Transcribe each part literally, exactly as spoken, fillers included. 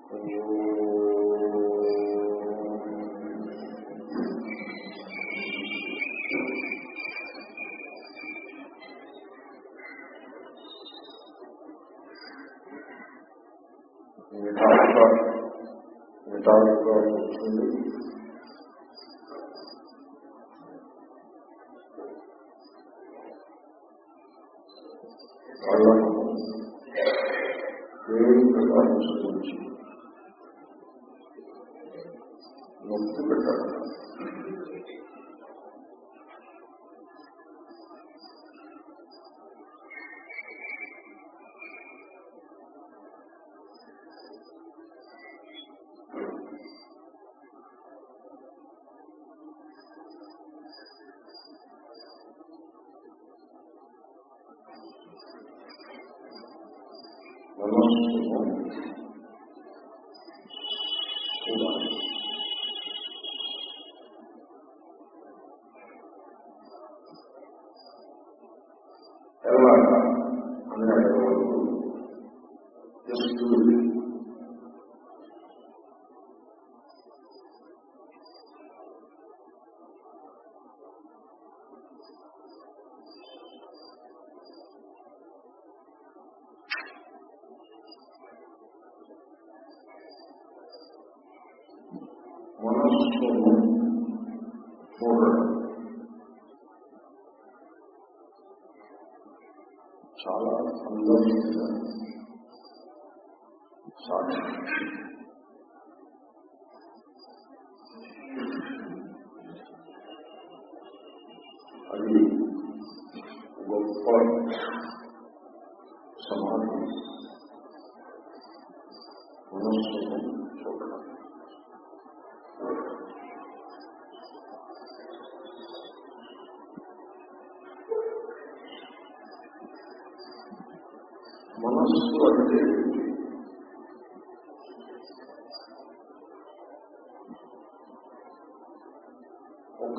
నిటారుగా నిటారుగా కూర్చుండి కళ్ళను వేరుగా ఉంచి నొక్కి పెట్టాలి. మనస్సును చూడాలి. ఎలాగా అని అడగవద్దు. జస్ట్ మనస్సును చూడడం చాలా అందమైన సాక్షి. అది గొప్ప సమాధి. మనస్సును చూడడం మనస్సు అంటే ఒక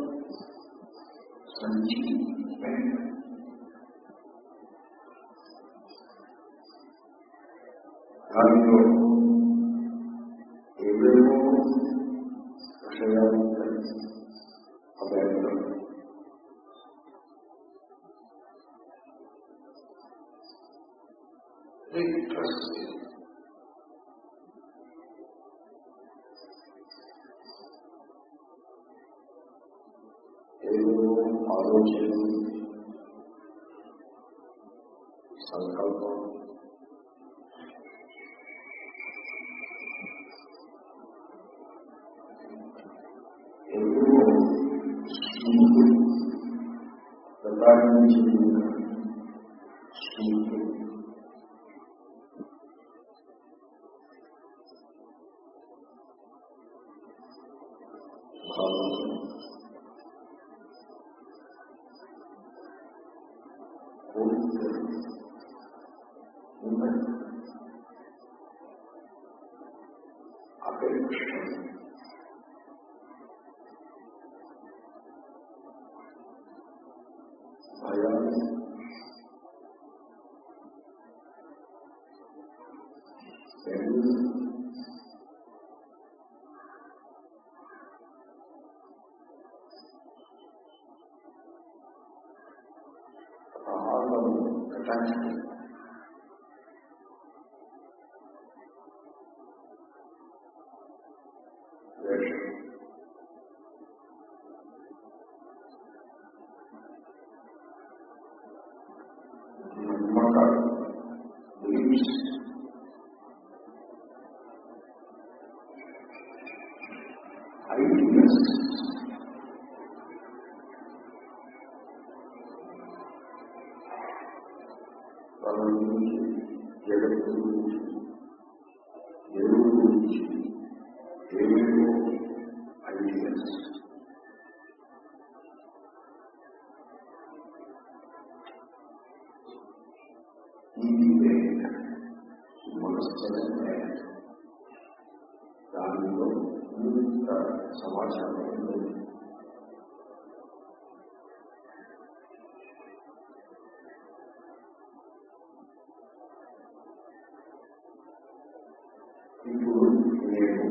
సంచి. దానిలో ఏవేవో విషయాలు ఉంటాయి. ఆ బ్యాగ్లో ఇంట్రెస్ట్ ఏదో ఆలోచన, సంకల్పం, ఏదో స్మృతి, గతాన్ని చెందిన స్మృతి, అపేక్ష, భయాలు, అటాచ్మెంట్, ద్వేషం, నమ్మకాలు, బిలీఫ్స్, ఐడియాస్, వాళ్ళ గురించి, జగత్తు గురించి, దేవుడి గురించి ఏవేవో ఐడియాస్. ఇది మనస్సునే దానిలో ఇంత సమాచారం ఉంది. ఇప్పుడు నేను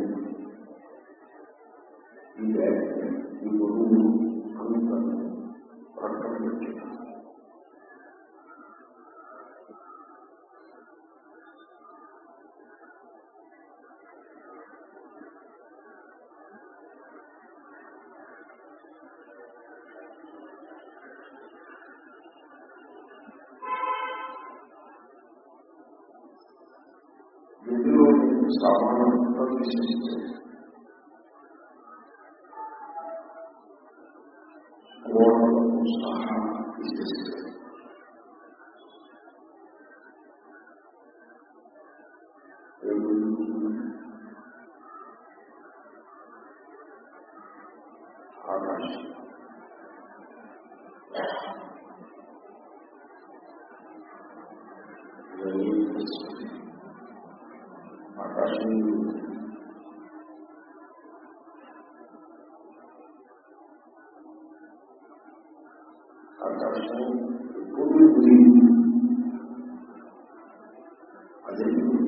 ఈ బ్యాగ్ ఈ గురువు అంత ప్రక్కన పెట్టాను. ఇందులో సామాన్యంగా విశిస్తే ఓడలకు సహా విశిస్తే ఆకాశం ఆకాశం ఆకాశం ఎప్పుడు అదే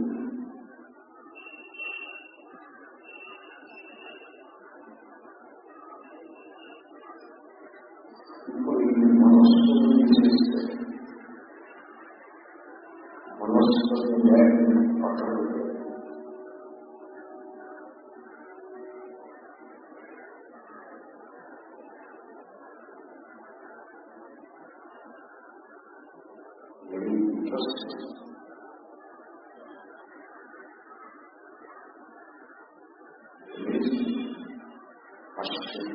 ఇప్పుడు ఈ మనస్సును విశేషిస్తే మనస్సుని పక్కన very interesting. Amazing. Question.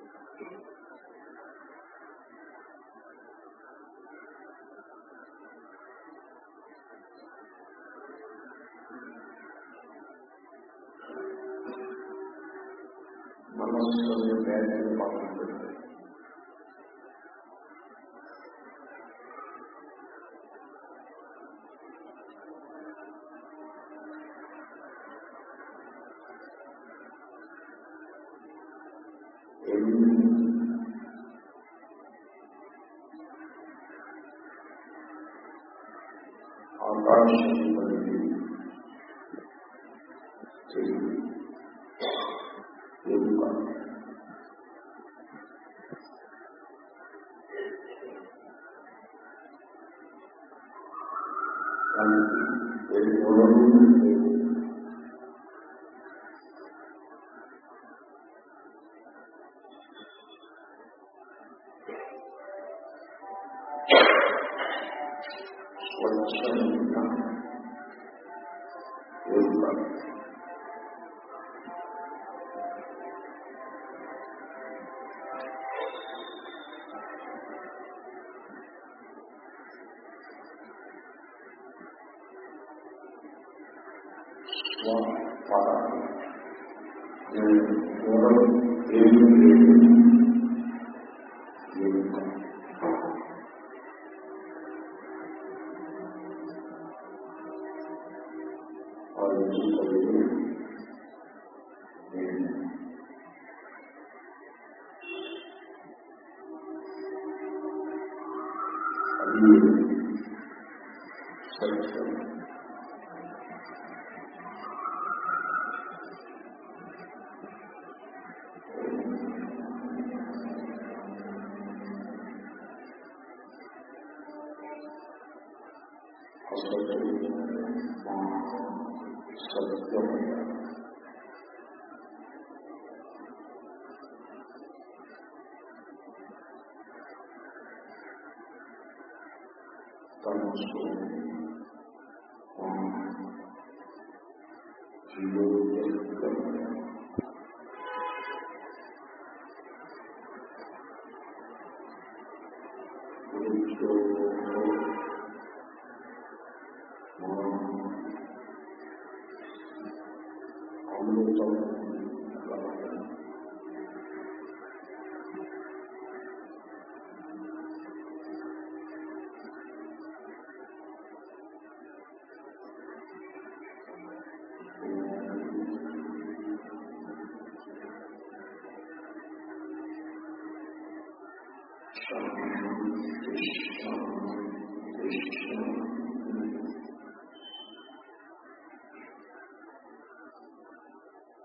మనస్సుని వేదన పక్కన ఆకాశం అనేది ఎరుక దానికి ఎవరు స్వచ్ఛంగా ఎరుక స్వపర పూర్వం ఏమి లేదు ఎరుక అది సత్యం అసత్యం సత్యం తమసు జీవోద్యం అమృతం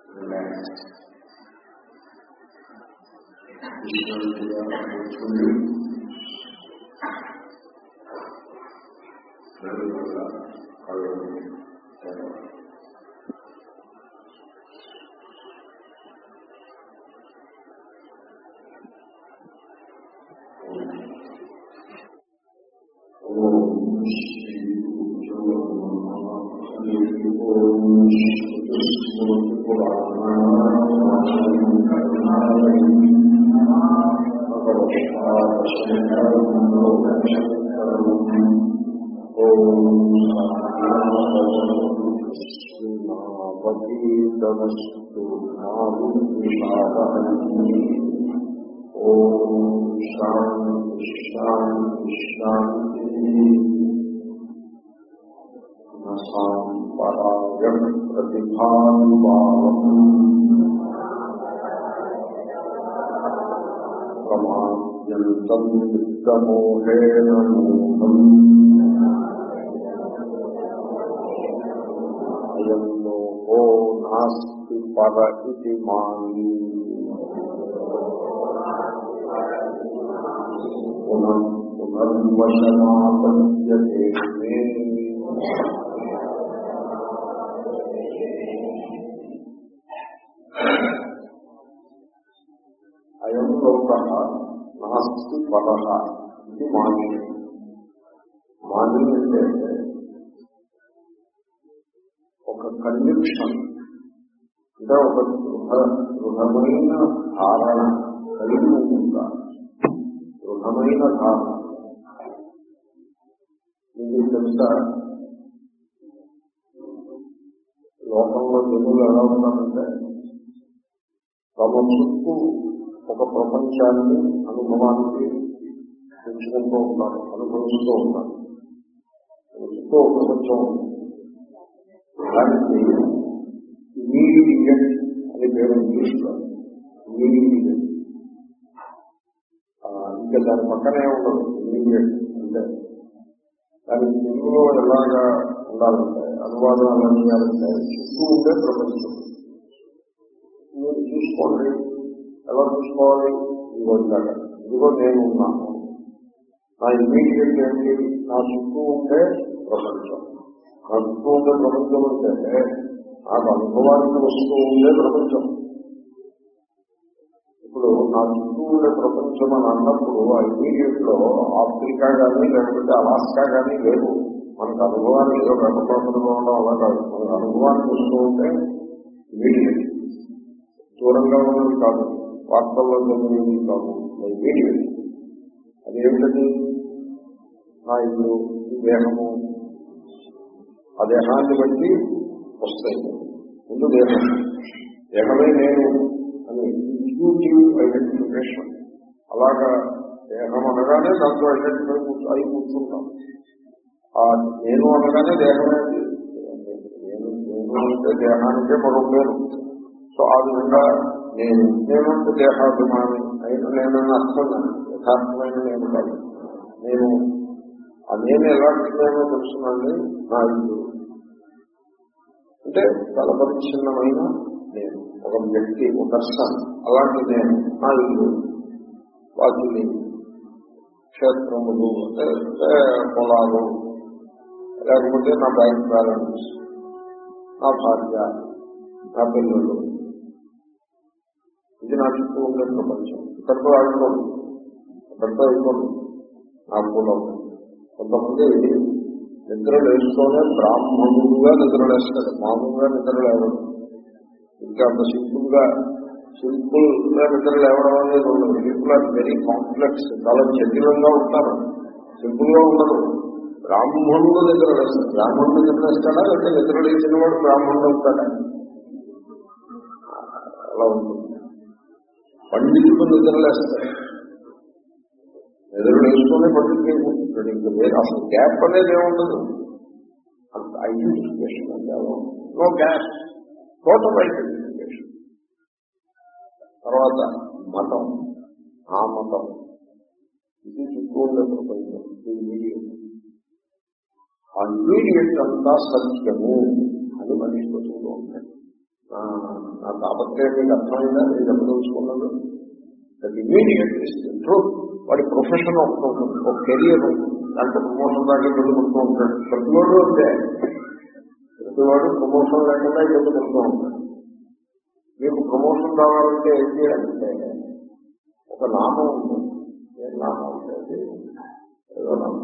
రిలాక్స్ విశ్రాంతిగా కూర్చుండి మెల్లగా కళ్ళను తెరవాలి. ఓం శాంతి శాంతి శాంతి. సాంపరాయ ప్రతిభానుభావం ప్రమాద్యంతం విత్తమోహేన మూఢం అయం లోకో నాస్తి పర ఇతి మాని పునః పునర్వశమాపద్యతే మే. అయం లోక నాస్తి పరః ఇది మాని. మాని అంటే ఒక కన్విక్షన్, అంటే ఒక దృఢ దృఢమైన ధారణ కలిగి ఉందా. దృఢమైన ధారణ మీకు తెలుసా, లోకంలో జనులు ఎలా ఉన్నారంటే తమ చుట్టూ ఒక ప్రపంచాన్ని అనుభవానికి పెంచుకుంటూ ఉంటారు, అనుభవిస్తూ ఉంటారు. చుట్టూ ఒక ప్రపంచం దానికి ఇమీడియట్ అని పేరు ఇంగ్లీష్లో. ఇమీడియట్ ఇంకా దాని పక్కనే ఉండదు. ఇమీడియట్ అంటే దానికి తెలుగులో ఎలాగా ఉండాలంటే, అనువాదం ఎలా చేయాలంటే చుట్టూ ఉండే ప్రపంచం మీరు చూసుకోండి. ఎలా చూసుకోవాలి? ఇదిగో ఇలాగా, ఇదిగో నేను ఉన్నాను. నా ఇమీడియట్ ఏంటి? నా చుట్టూ ఉండే ప్రపంచం. నా చుట్టూ ఉండే ప్రపంచం అంటే నాకు అనుభవానికి వస్తూ ఉండే ప్రపంచం. ఇప్పుడు నా చుట్టూ ఉండే ప్రపంచం అని అన్నప్పుడు ఆ ఇమీడియట్ లో ఆఫ్రికా కానీ లేకపోతే అలాస్కా కానీ లేవు. మనకు అనుభవానికి ఏదో గర్భపాత్రగా ఉండడం అలా కాదు. మనకు అనుభవానికి వస్తూ ఉంటే ఇమీడియట్, దూరంగా ఉన్నది కాదు, వార్తల్లో జరిగేది కాదు, ఇమీడియట్. అది ఏమిటది? నా ఇల్లు, ఈ దేహము, ఆ దేహాన్ని బట్టి వస్తాయి. ముందు దేహం, దేహమే నేను అని ఇంట్యూటివ్ ఐడెంటిఫికేషన్. అలాగా దేహం అనగానే దాంట్లో ఐడెంటిఫై అయి కూర్చుంటాం. ఆ నేను అనగానే దేహమే. నేను నేను అంటే దేహానికే మరో పేరు. సో ఆ విధంగా నేను నేను అంటే దేహాభిమాని అయిన నేనని అర్థం. యథార్థమైన నేను కాదు. నేను ఆ నేను ఎలాంటి నేనో తెలుసునండి. నా ఇల్లు అంటే బలపరిచిన్నమైన నేను, ఒక వ్యక్తి, ఒక పర్సన్, అలాంటి నేను. నా ఇల్లు, వాకిలి, క్షేత్రములు అంటే పొలాలు, లేకపోతే నా బ్యాంక్ బ్యాలెన్స్, నా భార్య, నా పిల్లలు. ఇది నా చుట్టూ ఉండే ప్రపంచం. ఇక్కడితో ఆడుకోండి, ఇక్కడితో అయిపోండి. నా కులం. కొంతమంది నిద్ర లేస్తూనే బ్రాహ్మణుడుగా నిద్రలేస్తాడు, మామూలుగా నిద్ర లేవడం. ఇంకా అంత సింపుల్ గా సింపుల్ గా నిద్ర లేవడం అనేది ఉండదు. సింపుల్ అది వెరీ కాంప్లెక్స్, చాలా జటిలంగా ఉంటారు. సింపుల్ గా ఉండదు. బ్రాహ్మణుడు నిద్ర లేస్తాడు. బ్రాహ్మణుడు నిద్ర లేస్తాడా లేకపోతే నిద్ర లేచిన వాడు బ్రాహ్మణుడు అవుతాడా? అలా ఉంటుంది. పండితుడు నిద్రలేస్తాడు. నిద్ర లేస్తూనే పండితుడు అయిపోతుంటాడు. ఇంకా వేరే అసలు గ్యాప్ అనేది ఏముండదు. అంత ఐడెంటిఫికేషన్ అంటే నో గ్యాప్, టోటల్ ఐడెంటిఫికేషన్. తర్వాత మతం, ఆ మతం, ఇది చుట్టూ ఉండే ప్రపంచం. ఇమీడియట్, ఆ ఇమీడియట్ అంతా సత్యము అని మనిషి బతుకుతూ ఉంటాయి. నా తాపత్రయం మీకు అర్థమైందా నేను చెప్పదలుచుకున్నాను. That immediate truth. వాడి ప్రొఫెషన్ ఒకటి ఉంటుంది, ఒక కెరియర్ ఉంటుంది, దాంట్లో ప్రమోషన్ దాకా ఇబ్బంది పడుతూ ఉంటాడు. ప్రతివాడు అంతే, ప్రతివాడు ప్రమోషన్ లేకుండా ఇబ్బంది పడుతూ ఉంటాడు. మీకు ప్రమోషన్ రావాలంటే ఏం చేయాలంటే ఒక నామం ఉంటుంది. ఏం నామం ఉంటుంది? ఏదో నామం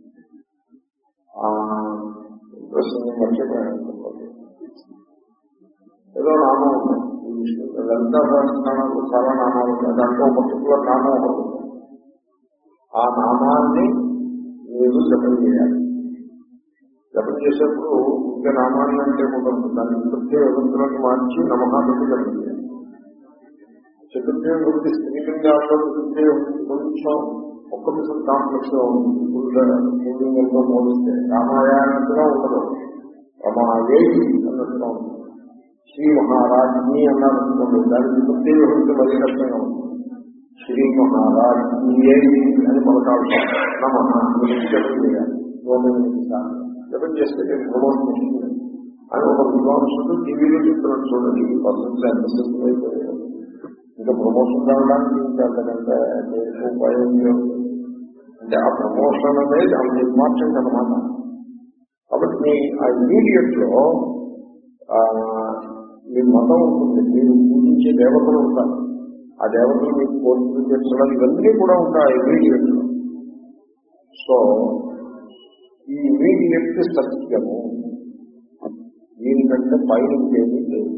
ప్రశ్న మర్చిపోయాను. ఏదో నామం ఉంటుంది. లలితా సహస్రనామాలు చాలా నామాలు ఉంటాయి. దాంట్లో పర్టికులర్ నామం ఉంటుంది. ఆ నామాన్ని మీరు జపం చేయాలి. జపం చేసేప్పుడు ఇంకా నామాన్ని అంటే కుదరదు. దాన్ని ప్రత్యేక వ్యవస్థలకు మార్చి నమహాన్ని జపం చేయాలి. చతుర్థం గురించి స్త్రీలింగాల్లో చతుర్థం కొంచెం ఒక్క పిసం కాంప్లెక్స్ గా ఉంటుంది. పురుషలింగంతో పోలిస్తే రామాయణంగా ఉండదు, రమాయే అన్నట్టుగా ఉంటుంది. శ్రీ మహారాజ్ని అన్నారనుకోండి, దానికి ప్రత్యేక వ్యవస్థ మరీ కష్టంగా ఉంటుంది. శ్రీ మహారాజ్ఞే అని పలకాల్సి నమ జపం చేయాలి. జపం చేస్తే నేను ప్రమోషన్ వస్తుంది అని ఒక విద్వాంసుడు టీవీలో చెప్తున్నాడు. చూడండి, ఈ పర్సెంట్ ఎంత సింపుల్ అయిపోయాడు. ఇంకా ప్రమోషన్ రావడానికి ఇంకా అంతకంటే ఉపాయం అంటే ఆ ప్రమోషన్ అనేది అంత ఇంపార్టెంట్ అనమాట. కాబట్టి మీ ఆ ఇమీడియట్ లో మీ మతం ఉంటుంది, మీరు పూజించే దేవతలు ఉంటారు. ఆ దేవతలు మీకు కోరికలు తీర్చడం ఇవన్నీ కూడా ఉంటాయి ఇమీడియట్ లో. సో ఈ ఇమీడియట్ సత్యము దీనికంటే పైన ఇంకేమీ లేదు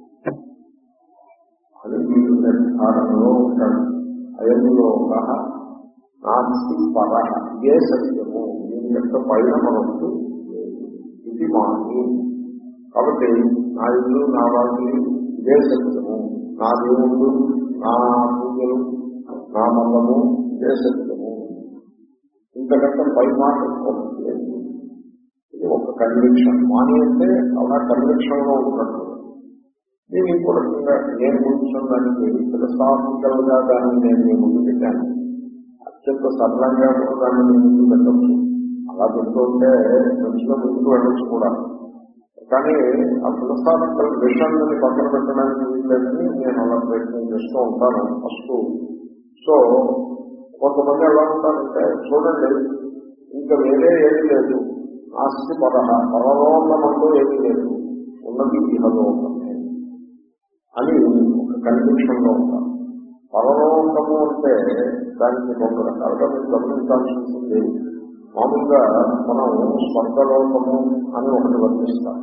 అని మీరు నిర్ధారణలో ఉంటాడు. అయంలో ఒక నాస్తి పర, ఇదే సత్యము, దీనికంటే పైన మనకు ఇది మాని. కాబట్టి నా ఇల్లు నా వాళ్ళు ఇదే సత్యము, నా దేవుడు నా పూజలు నా మతము ఇదే సత్యము, ఇంతకంటే పై మాట లేదు. ఇది ఒక కన్విక్షన్. మాని అంటే అలా కన్విక్షన్ లో ఉన్నట్టు. నేను ఇంకో రకంగా నేను కొంచెం దానికి ఫిలసాఫికల్ గా దాన్ని నేను మీ ముందు పెట్టాను. అత్యంత సరళంగా కూడా దాన్ని మీ ముందు పెట్టచ్చు. అలా పెడుతుంటే మంచిగా ముందుకు వెళ్ళచ్చు కూడా. కానీ ఆ ఫిలసాఫికల్ విషయాన్ని పక్కన పెట్టడానికి వీళ్ళని నేను అలా ప్రయత్నం చేస్తూ ఉంటాను ఫస్ట్. సో కొంతమంది ఎలా ఉంటారంటే, చూడండి ఇంకా వేరే ఏమీ లేదు, ఆస్తి పదహ పరలోకమంటూ ఏమీ లేదు, ఉన్నది ఇహలోకమే అని ఒక కన్విక్షన్ లో ఉంటారు. పరలోకము అంటే దానికి రెండు రకాలుగా మీరు గమనించాల్సి ఉంటుంది. మామూలుగా మనం స్వర్గలోకము అని ఒకటి వర్ణిస్తాం.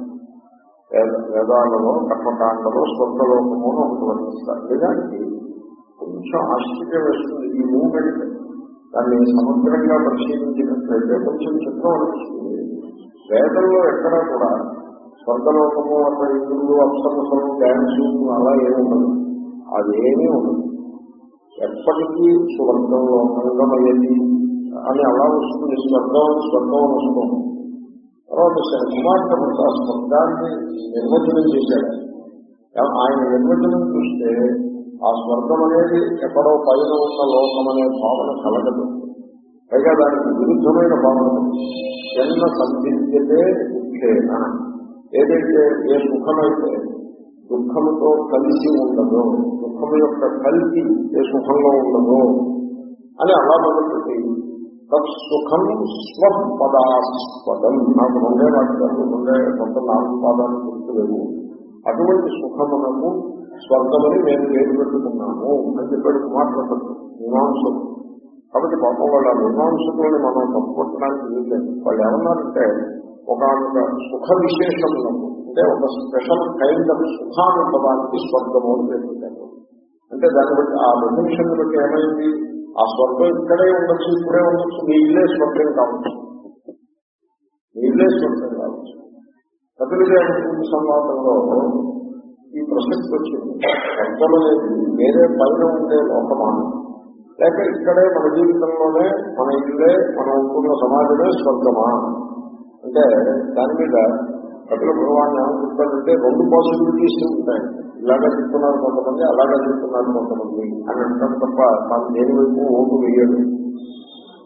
వేదాలలో కర్మకాండలో స్వర్గలోకము అని ఒకటి వర్ణిస్తారు. నిజానికి కొంచెం ఆశ్చర్యం వేస్తుంది ఈ మూమెంట్. దాన్ని సమగ్రంగా పరిశీలించినట్లయితే కొంచెం చిత్రం అనిపిస్తుంది. వేదంలో ఎక్కడా కూడా స్వర్గలోకము అక్కడ ఇంద్రులు అప్సరసలు డ్యాన్సు అలా ఏమి ఉండదు. అదేమీ ఉండదు. ఎప్పటికీ స్వర్గలోకంగా అయ్యేది అని అలా వస్తుంది. స్వర్గం స్వర్గం వస్తుంది. తర్వాత కుమార్తె ఆ స్వర్గాన్ని నిర్వచనం చేశాడు. ఆయన నిర్వచనం చూస్తే ఆ స్వర్గం అనేది ఎక్కడో పైన ఉన్న లోకం అనే భావన కలగదు. పైగా దానికి విరుద్ధమైన భావన ఎన్న సంధించే దుఃఖేనా, ఏదైతే ఏ సుఖమైతే దుఃఖముతో కలిసి ఉండదో, దుఃఖము యొక్క కలిసి ఏ సుఖంలో ఉండదో అని అలా మొదలుపెట్టి తత్సుఖం స్వపదాస్పదం. నాకు రెండే వాటికి రెండే కొంత నాలుగు పాదాలు గుర్తులేవు. అటువంటి సుఖమునకు స్వర్గమని మేము పేరు పెట్టుకున్నాము అని చెప్పాడు కుమార్తె మీమాంసకులు. కాబట్టి పాపం వాళ్ళ మీమాంసకులని మనం తప్పుపట్టడానికి వీల్లేదు. వాళ్ళు ఏమన్నారంటే ఒక సుఖ విశేషములకు అంటే ఒక స్పెషల్ కైండ్ ఆఫ్ సుఖానుభవానికి స్వర్గము అని పేరు పెట్టారు. అంటే దాన్ని బట్టి ఆ డెఫినిషన్ బట్టి ఏమైంది, ఆ స్వర్గం ఇక్కడే ఉండొచ్చు, ఇప్పుడే ఉండొచ్చు, మీ ఇల్లే స్వర్గం కావచ్చు, మీ ఇల్లే స్వర్గం కావచ్చు. కపిలదేవుడి సంవాదంలో ఈ ప్రసక్తి వచ్చింది. స్వర్గం అనేది వేరే పైన ఉండే లోకమా, లేక ఇక్కడే మన జీవితంలోనే మన ఇల్లే మనం ఉంటున్న సమాజమే స్వర్గమా అంటే దాని మీద కపిల భగవాన్ ఏమనుకుంటారంటే రెండు పాసిబిలిటీస్ ఉంటాయి. ఇలాగే చెప్తున్నారు కొంతమంది, అలాగే చెప్తున్నారు కొంతమంది అని అంటాం తప్ప తాను దేని వైపు ఓటు వేయడు.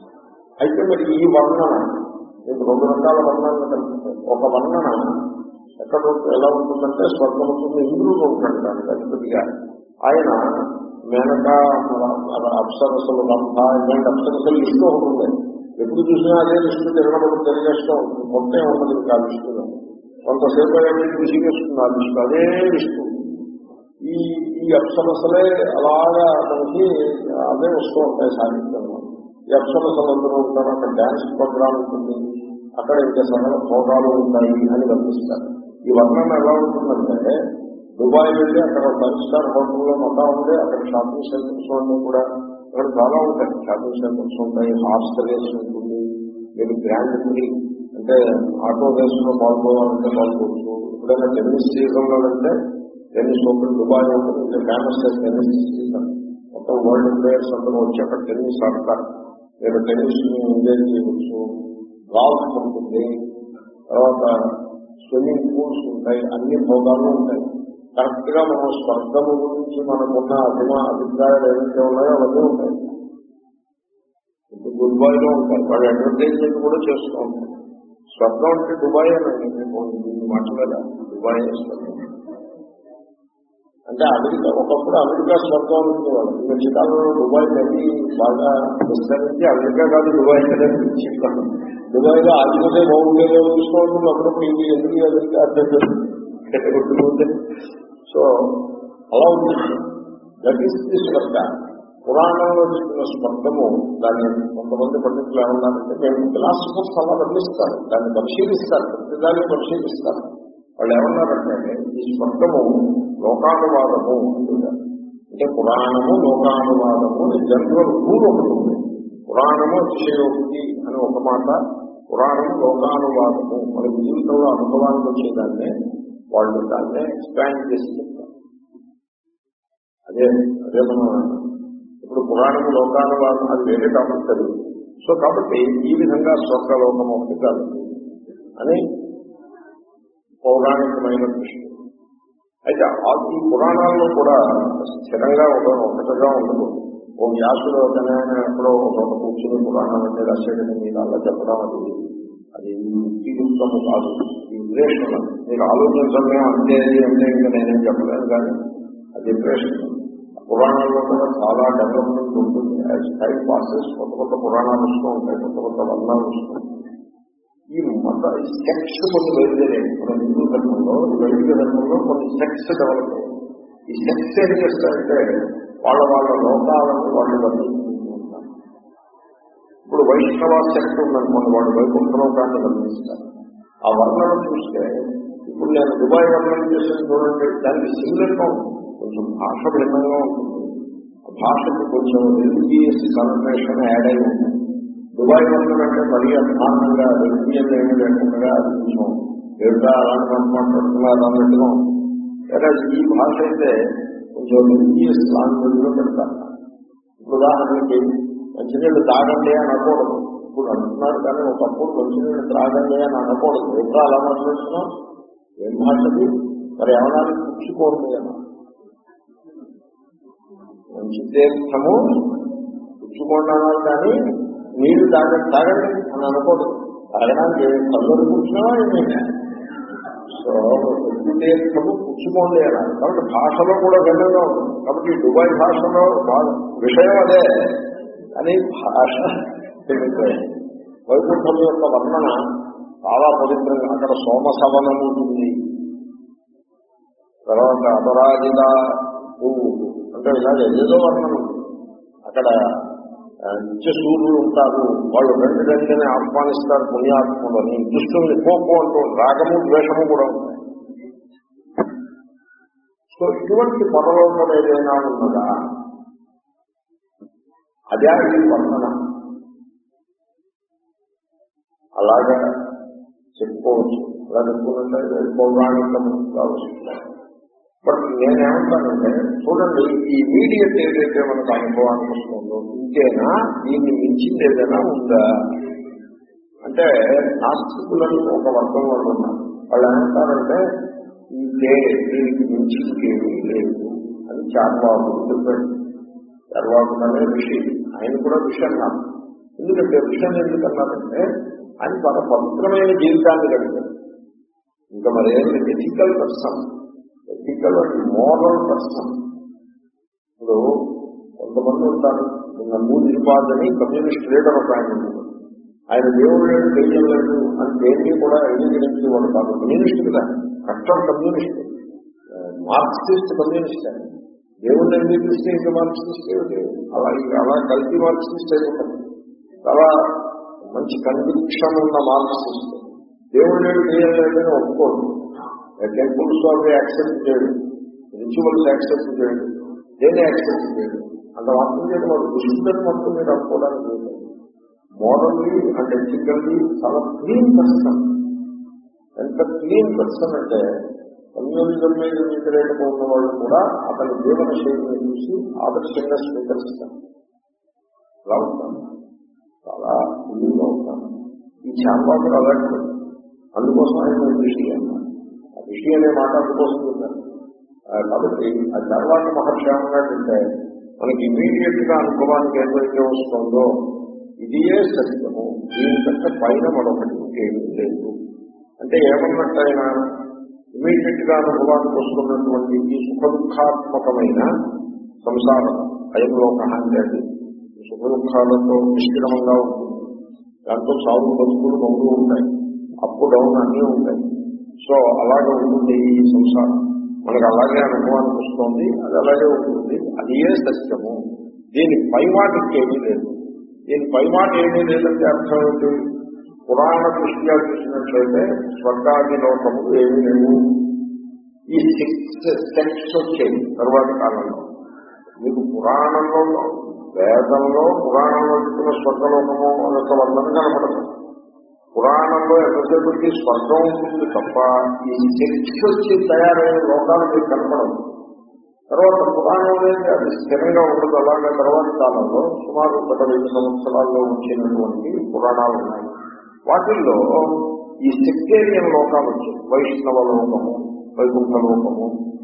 అయితే మరి ఈ వర్ణన మీకు రెండు రకాల వర్ణనలు కనిపిస్తాయి. ఒక వర్ణన ఎక్కడ ఎలా ఉంటుందంటే స్వర్గం ఉంటుంది. ఇంద్రుడు ఉంటాడు దానికి అధిపతిగా. ఆయన మేనక అప్సరసలు రంభ ఇలాంటి అప్సరసలు లిస్టు ఒకటి ఉంది. ఎప్పుడు చూసినా అదే లిస్టు తిరగడం తిరిగేస్తూ ఉంటుంది. కొత్త ఉండదు ఇంకా ఆ లిస్టులో. కొంతసేపు అయ్యి విసిగేస్తుంది ఆ లిస్టు, అదే లిస్టు. ఈ ఈ అప్సరసలే అలాగా మనకి అదే వస్తూ ఉంటాయి సాహిత్యంలో. ఈ అప్సరసలు అందరూ ఉంటారు. అక్కడ డ్యాన్స్ ప్రోగ్రామ్ ఉంటుంది, అక్కడ ఇంకా సగల భోగాలు ఉంటాయి అని వర్ణిస్తారు. ఈ వర్ణన ఎలా ఉంటుందంటే దుబాయ్ వెళ్ళి అక్కడ ఫైవ్ స్టార్ హోటల్లో మొత్తం ఉంటే అక్కడ షాపింగ్ సెంటర్స్ అన్నీ కూడా అక్కడ చాలా ఉంటాయి. షాపింగ్ సెంటర్స్ ఉంటాయి, హార్స్ రేస్ ఉంటుంది, మీరు గ్రాండ్ ప్రీ అంటే ఆటో రేస్ లో పాల్గొనాలంటే పాల్గొచ్చు. ఎప్పుడైనా టెన్నిస్ సీజన్ లో అంటే టెన్నిస్ ఓపెన్ దుబాయ్ ఓపెన్ అంటే ఫేమస్ టెన్నిస్ సీజన్. మొత్తం వరల్డ్ ప్లేయర్స్ అందరూ వచ్చి అక్కడ టెన్నిస్ ఆడతారు. మీరు టెన్నిస్ ని ఎంజాయ్ చేయవచ్చు. గాల్ఫ్ ఉంటుంది, తర్వాత స్విమ్మింగ్ పూల్స్ ఉంటాయి, అన్ని భోగాలు ఉంటాయి. కరెక్ట్ గా మనం స్వర్గము గురించి మనకున్న అభిమా అభిప్రాయాలు ఏవైతే ఉన్నాయో అవన్నీ ఉంటాయి. ఇప్పుడు దుబాయ్ లో ఉంటాయి, వాళ్ళు అడ్వర్టైజ్మెంట్ కూడా చేస్తూ ఉంటారు. స్వర్గం అంటే దుబాయ్ అని మాట్లాడాలి. దుబాయ్ స్వర్గం అంటే అమెరికా. ఒకప్పుడు అమెరికా స్వర్గం ఉంటుంది వాళ్ళు. ఈ మధ్యకాలంలో దుబాయ్ తగ్గి బాగా విస్తరించి అమెరికా కాదు దుబాయ్ అనేది చెప్పాను. దుబాయ్ లో ఆగిపోతే బాగుండేదో చూస్తూ ఉంటుంది. అప్పుడప్పుడు ఇది ఎందుకు అమెరికా అర్థం. సో అలా ఉంటుంది. దట్ ఈస్ ది స్వర్గ. పురాణంలో చెప్పిన స్వర్గము దాన్ని కొంతమంది పండితులు ఏమన్నారంటే మేము ఫిలాసఫర్స్ అలా వర్ణిస్తారు, దాన్ని పరిశీలిస్తారు, ప్రతిదాన్ని పరిశీలిస్తారు. వాళ్ళు ఏమన్నారంటే ఈ స్వర్గము లోకానువాదము అంటున్నారు. అంటే పురాణము లోకానువాదము జనరల్ రూల్ ఒకటి ఉంది. పురాణము అతిశయోక్తి అని ఒక మాట, పురాణము లోకానువాదము మన జీవితంలో అనుభవానికి వచ్చేదాన్నే వాళ్ళు దాన్నే ఎక్స్పాండ్ చేసి చెప్తారు. అదే అదే మనం ఇప్పుడు పురాణము లోకానువాదం అది వేరే కాబట్టి. సో కాబట్టి ఈ విధంగా స్వర్గలోకం ఒకటి కాదు అని పౌరాణికమైన దృష్టి. అయితే ఈ పురాణాల్లో కూడా స్థిరంగా ఒక ఒకటిగా ఉండదు. ఓ వ్యాసుడు ఒకనైనా ఎప్పుడో ఒక కూర్చుని పురాణం అంటే రాసేటని మీరు అలా చెప్పడం అది అది యుక్తియుక్తము కాదు. ఈ ఉద్దేశం మీరు ఆలోచించడమే అంతే అంటే ఇంకా నేనేం చెప్పలేదు, కానీ అది డిప్రెషన్. పురాణాల్లో కూడా చాలా డెవలప్మెంట్ ఉంటుంది. యాజ్ టైం పాసెస్ కొత్త కొత్త పురాణాలు వస్తూ ఉంటాయి, కొత్త కొత్త వర్ణాలు వస్తూ ఉంటాయి. ఈ మత సెక్స్ కొన్ని బయలుదేరాయి. మన హిందూ ధర్మంలో వైదిక ధర్మంలో కొన్ని సెక్స్ డెవలప్ అయ్యాయి. ఈ సెక్స్ ఏం చేస్తారంటే వాళ్ళ వాళ్ళ లోకాలను వాళ్ళు వర్ణించుకుంటూ ఉంటారు. ఇప్పుడు వైష్ణవ సెక్ట్ ఉందనుకోండి, వాళ్ళు వైకుంఠ లోకాన్ని వర్ణిస్తారు. ఆ వర్ణన చూస్తే ఇప్పుడు నేను దుబాయ్ వర్ణన చేసిన చూడండి, దానికి సిమిలర్గా ఉంటుంది. కొంచెం భాష భిన్నంగా ఉంటుంది. ఆ భాషకు కొంచెం రిలీజియస్ కన్వర్సేషన్ యాడ్ అయి ఉంటుంది. దుబాయ్ వర్ణన అంటే మరీ అధ్వానంగా రిలీజియన్ ఏమీ లేకుండా అది కొంచెం ఏమిటా అలాంటి మాట్లాడుతున్నారు అన్నట్టుగా ఉంటుంది. లేదా ఈ భాష అయితే కొంచెం రిలీజియస్ లాంగ్వేజ్ లో పెడతారు. ఇప్పుడు ఉదాహరణకి మంచినీళ్ళు తాగండి అని అనకూడదు. ఇప్పుడు అంటున్నారు, కానీ ఒకప్పుడు మంచినీళ్ళు త్రాగండి అని అనకూడదు. ఎప్పుడో అలా మాట్లాడుతున్నాం. ఏం భాషది మరి ఎవరానికి పుచ్చుకోండి అన్న. మంచి తీర్థము పుచ్చుకోండి అన్నారు, కానీ నీళ్లు తాగండి తాగండి అని అనకూడదు. తాగడానికి కళ్ళు కూర్చున్నావా ఏమైనా. సో మంచి తీర్థము పుచ్చుకోండి అన్నారు. కాబట్టి భాషలో కూడా భిన్నంగా ఉంటుంది. కాబట్టి దుబాయ్ భాషలో విషయం అదే, కానీ భాష వైకుంఠం యొక్క వర్ణన చాలా పవిత్రంగా. అక్కడ సోమసవనం ఉంటుంది, తర్వాత అపరాజిత పువ్వు అంటే ఇలా ఏదేదో వర్ణన ఉంటుంది. అక్కడ నిత్య సూర్యులు ఉంటారు, వాళ్ళు రెండు గంటనే ఆహ్వానిస్తారు పుణ్యాత్ములని. దుష్టుల్ని కోపం అంటూ రాగము ద్వేషము కూడా ఉంటాయి. సో ఇటువంటి పరలోకం ఏదైనా ఉన్నదా, అదే ఈ వర్ణన. అలాగా చెప్పుకోవచ్చు. అలా చెప్పుకున్నట్లయితే పౌరాణికము కావచ్చు. బట్ నేనేమంటానంటే చూడండి, ఈ ఇమీడియట్ ఏదైతే మనకు అనుభవానికి వస్తుందో ఇంకేనా, దీన్ని మించింది ఏదైనా ఉందా అంటే నాస్తికులను ఒక వర్గం వాళ్ళు ఉన్నారు. వాళ్ళు ఏమంటారంటే ఇంకే దీనికి మించిందేమీ లేదు అని చార్వాకుడు చెప్పాడు. చార్వాకుడు అనే ఋషి, ఆయన కూడా ఋషి అన్నారు. ఎందుకంటే ఋషి అని ఎందుకన్నారంటే ఆయన చాలా పవిత్రమైన జీవితాన్ని గడిపారు. ఇంకా మరేమి ethical person, ethical and moral person. ఇప్పుడు కొంతమంది ఉంటారు, నమూదిపాదని కమ్యూనిస్ట్ లీడర్ ఒక ఆయన ఉంటారు. ఆయన దేవుడు లేడు దెయ్యం లేదు అని దేన్ని కూడా అంగీకరించేవాడు కాదు. కమ్యూనిస్ట్ కదా, కట్టం కమ్యూనిస్ట్, మార్క్సిస్ట్ కమ్యూనిస్ట్ అని. దేవుడిని అంగీకరిస్తే ఇంకా మార్క్సిస్ట్ ఏమిటి, అలా అలా కలిసి మార్క్సిస్ట్ అయిపోతారు. చాలా మంచి కన్విక్షన్ ఉన్న మార్క్సిస్ట్. దేవుడు లేడు దెయ్యం లేదని ఒప్పుకోడు, టెంపుల్స్ అవి యాక్సెప్ట్ చేయడు, రిచువల్స్ యాక్సెప్ట్ చేయడు, దేన్ని యాక్సెప్ట్ చేయడు. అంత మాత్రం చేత వాడు దుష్టులని మొత్తం మీరు అనుకోవడానికి లేదు. మోరల్లీ అండ్ ఎథికల్లీ చాలా క్లీన్ పర్సన్. ఎంత క్లీన్ పర్సన్ అంటే కమ్యూనిజం మీద వ్యతిరేకంగా ఉన్న వాళ్ళు కూడా అతని జీవన శైలిని చూసి ఆదర్శంగా స్వీకరిస్తారు. అలా ఉంటాను, చాలా క్లీన్గా ఉంటాను. ఈ చాంబాబు అలాంటి, అందుకోసం ఆయన దృష్టి అన్నారు. ఆ దృష్టి అనే మాట అందుకోసం చెప్పారు. కాబట్టి ఆ తర్వాత మహర్షి ఏమన్నాడంటే, మనకి ఇమీడియట్ గా అనుభవానికి ఏదైతే వస్తుందో ఇదియే సత్యము, దీనికంటే పైన మరొకటి ఇంకేమీ లేదు అంటే ఏమన్నట్టు ఆయన ఇమీడియట్ గా అనుభవానికి వస్తున్నటువంటి ఈ సుఖ దుఃఖాత్మకమైన సంసారం అయంలోక అంటే అది సుఖ దుఃఖాలతో నిష్క్రమంగా ఉంటుంది. దాంతో సాగు బతుకులు మౌలు ఉంటాయి, అప్ డౌన్ అన్నీ ఉంటాయి. సో అలాగే ఉంటుంది ఈ సంసారం. మనకు అలాగే అనుభవానికి వస్తుంది, అది అలాగే ఉంటుంది. అది ఏ సత్యము, దీని పైమాటకి ఏమీ లేదు. దీని పైమాట ఏమీ లేదంటే అర్థం ఏంటి? పురాణ దృష్ట్యా చూసినట్లయితే స్వర్గాది లోకములు ఏమీ లేవు. ఈ సిక్స్ సెక్ట్స్ వచ్చాయి తర్వాత కాలంలో. మీకు పురాణంలో, వేదంలో పురాణంలో చెప్పిన స్వర్గలోకము యొక్క వర్ణన కనపడదు. పురాణంలో ఎంతసేపటికి స్వర్గం ఉంటుంది తప్ప ఈ సెక్స్ వచ్చి తయారైన లోకాలు మీకు కనపడదు. తర్వాత పురాణం అనేది అది స్థిరంగా ఉండదు. అలాగే తర్వాత కాలంలో సుమారు గత వెయ్యి సంవత్సరాల్లో వచ్చినటువంటి పురాణాలు ఉన్నాయి. వాటిల్లో ఈ సెక్టేరియన్ లోకాలు వచ్చాయి. వైష్ణవ లోకము, వైకుంఠ లోకము.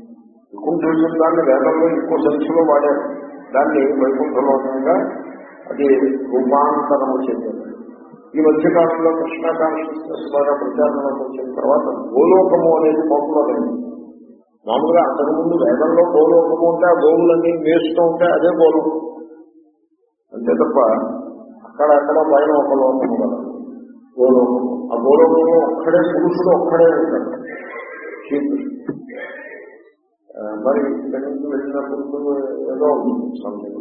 వైకుంఠ దాన్ని వేదంలో ఇంకో సంఖ్యలో వాడారు. దాన్ని వైకుంఠ లోకంగా అది రూపాంతరము చెందింది. ఈ మధ్యకాలంలో కృష్ణ కాన్షియస్నెస్ బాగా ప్రచారంలోకి వచ్చిన తర్వాత గోలోకము అనేది పాపులర్ అయింది. మామూలుగా అంతకుముందు వేదంలో గోలోకము ఉంటే ఆ గోవులన్నీ వేస్తూ ఉంటే అదే గోలోకం అంతే తప్ప అక్కడ అక్కడ పైన ఒక లోకము కదా గోలోకము. ఆ గోలోకంలో ఒక్కడే పురుషుడు ఒక్కడే ఉంటాడు, శ్రీకృష్ణుడు. మరి ఇక్కడి నుంచి వెళ్ళినప్పుడు ఏదో ఉంటుంది సంథింగ్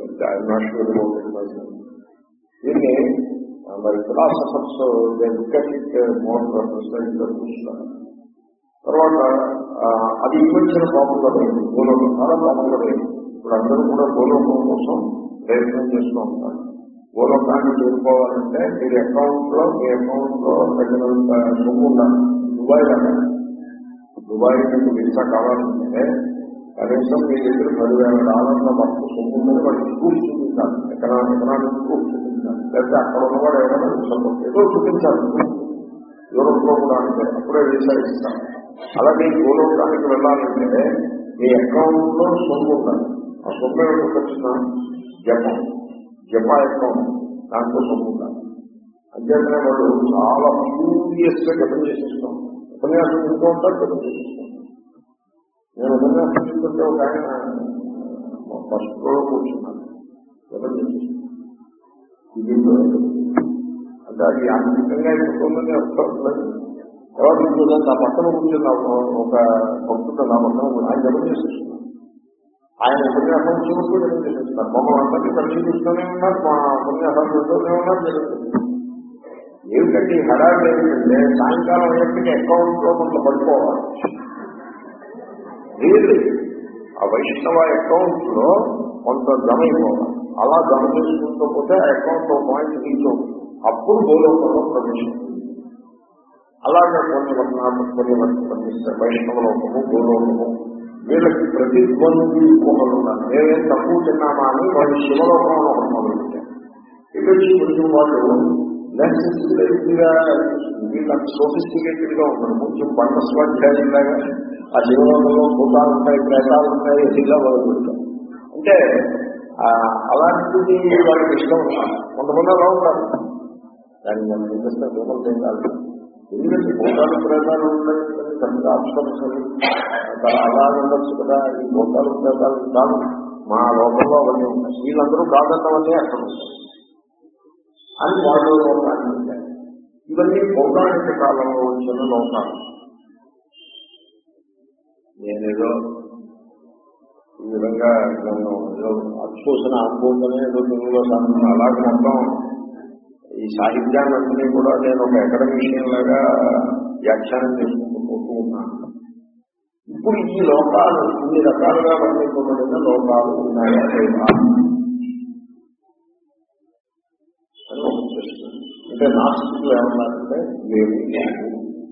దీన్ని మరి ఫిలాసఫర్స్ మోడల్ చూస్తున్నారు. తర్వాత అది ఇవ్వచ్చిన పాపులర్ అయింది, గోలోకం చాలా పాపులర్ అయింది. ఇప్పుడు అందరూ కూడా గోలోకం కోసం ప్రయత్నం చేస్తూ ఉంటారు. గోలోకాన్ని చేరుకోవాలంటే మీరు అకౌంట్ లో మీ అకౌంట్ లో తగినంత సొమ్ము ఉండాలి. దుబాయ్ లాగా దుబాయ్ మీకు వీసా కావాలంటే కనీసం మీ దగ్గర పదివేల డాలర్ల వరకు సొమ్ము ఉందని వాటికి ప్రూఫ్ చూపించాలి. ఎకనామిక్ ఎకనామిక్ ప్రూఫ్ చూపించాలి. లేకపోతే అక్కడ ఉన్నవాడు ఎవరైనా సపోర్ట్ ఏదో చూపించాలి. యూరోప్ లో కూడా అంటే అప్పుడే వీసా ఇస్తాం. అలాగే గోలోకానికి వెళ్ళాలంటే మీ అకౌంట్ లో సొమ్ము ఉండాలి. ఆ సొమ్ము ఎవరికి వచ్చిన జపం జప అకౌంట్ దాంట్లో సొమ్ము ఉండాలి. అంతేకానే వాళ్ళు చాలా ఫ్యూరియస్ గా జపం చేసేస్తాం. ఉపన్యాసం ఇంకో ఉంటారు, జపం చేసేస్తాం. నేను ఉపన్యాసం చూస్తుంటే ఒక ఆయన ఫస్ట్ లో కూర్చున్నాను, జపం చేసేస్తాను. ఇది అంటే అది ఆర్థికంగా ఎక్కుతుందని అర్థం. తర్వాత ఇంకోదా నా పక్కన కూర్చున్న ఒక భక్తుడు నా పక్కన ఆయన జపం చేసేస్తున్నాను. ఆయన ఉపన్యాసం చూస్తూ జపం చేసేస్తున్నారు. మమ్మల్ని అందరినీ పరిశీలిస్తూనే ఉన్నారు, మా ఉపన్యాసాలు చూస్తూనే ఉన్నారు, జరుగుతుంది. ఏమిటంటే ఈ హడావిడి ఏమిటంటే సాయంకాలం అయ్యేప్పటికీ అకౌంట్ లో కొంత పడిపోవాలి. రియల్లీ ఆ వైష్ణవ అకౌంట్ లో కొంత జమ అయిపోవాలి. అలా జమ చేసుకుంటూ పోతే ఆ అకౌంట్ లో పాయింట్ రీచ్ అవుతుంది. అప్పుడు గోలోకంలో ప్రవేశిస్తుంది. అలాగే కొన్ని వర్ణాలు కొన్ని వర్ణిస్తారు. వైష్ణవ లోకము, గోలోకము. వీళ్ళకి ప్రతిద్వంద్వి గుహలు ఉన్నారు. మేమేం తక్కువ తిన్నామా అని వాళ్ళు శివలోకంలో ఒకటి మొదలుపెట్టారు. ఇక్కడ కొంచెం వాళ్ళు నెసెసిటీగా వీళ్ళకి సోఫిస్టికేటెడ్ గా ఉన్నారు. కొంచెం బండ స్వాధ్యాయంలాగా ఆ శివలోకంలో భూతాలు ఉంటాయి, ప్రేతాలు ఉంటాయి, ఇలా మొదలుపెడతారు. అంటే అలాంటిది వాళ్ళకి ఇష్టం ఉన్నారు. కొంతమంది అలా ఉంటారు. దాన్ని మనం చూపిస్తే రూపం చేయాలి. ఎందుకంటే భూతాలు ప్రేతాలు ఉంటాయి కనుక అప్సరసలు అలా ఉండొచ్చు కదా. ఈ భూతాలు ప్రేతాలు కాదు, మా లోకంలో అవన్నీ ఉంటాయి, వీళ్ళందరూ కాదన్నవన్నీ అక్కడ ఉంటాయి అని వాళ్ళు లోకాన్ని ఉంటాయి. ఇవన్నీ పౌరాణిక కాలంలో వచ్చిన లోకాలు. నేనేదో ఈ విధంగా నన్ను ఏదో అచ్చూసిన అనుభూతనే ఏదో తెలుగులో సాధన అలాగే మొత్తం ఈ సాహిత్యాన్నంతనీ కూడా నేను ఒక అకాడమిషియన్ లాగా వ్యాఖ్యానం చేసుకుంటూ పోతూ ఉన్నాను. ఇప్పుడు ఈ లోకాలు ఇన్ని రకాలుగా వర్ణింపబడిన లోకాలు ఉన్నాయా లేదా అని ఒక ప్రశ్న. అంటే నాస్తికులు ఏమన్నారంటే ఏమి లేదు,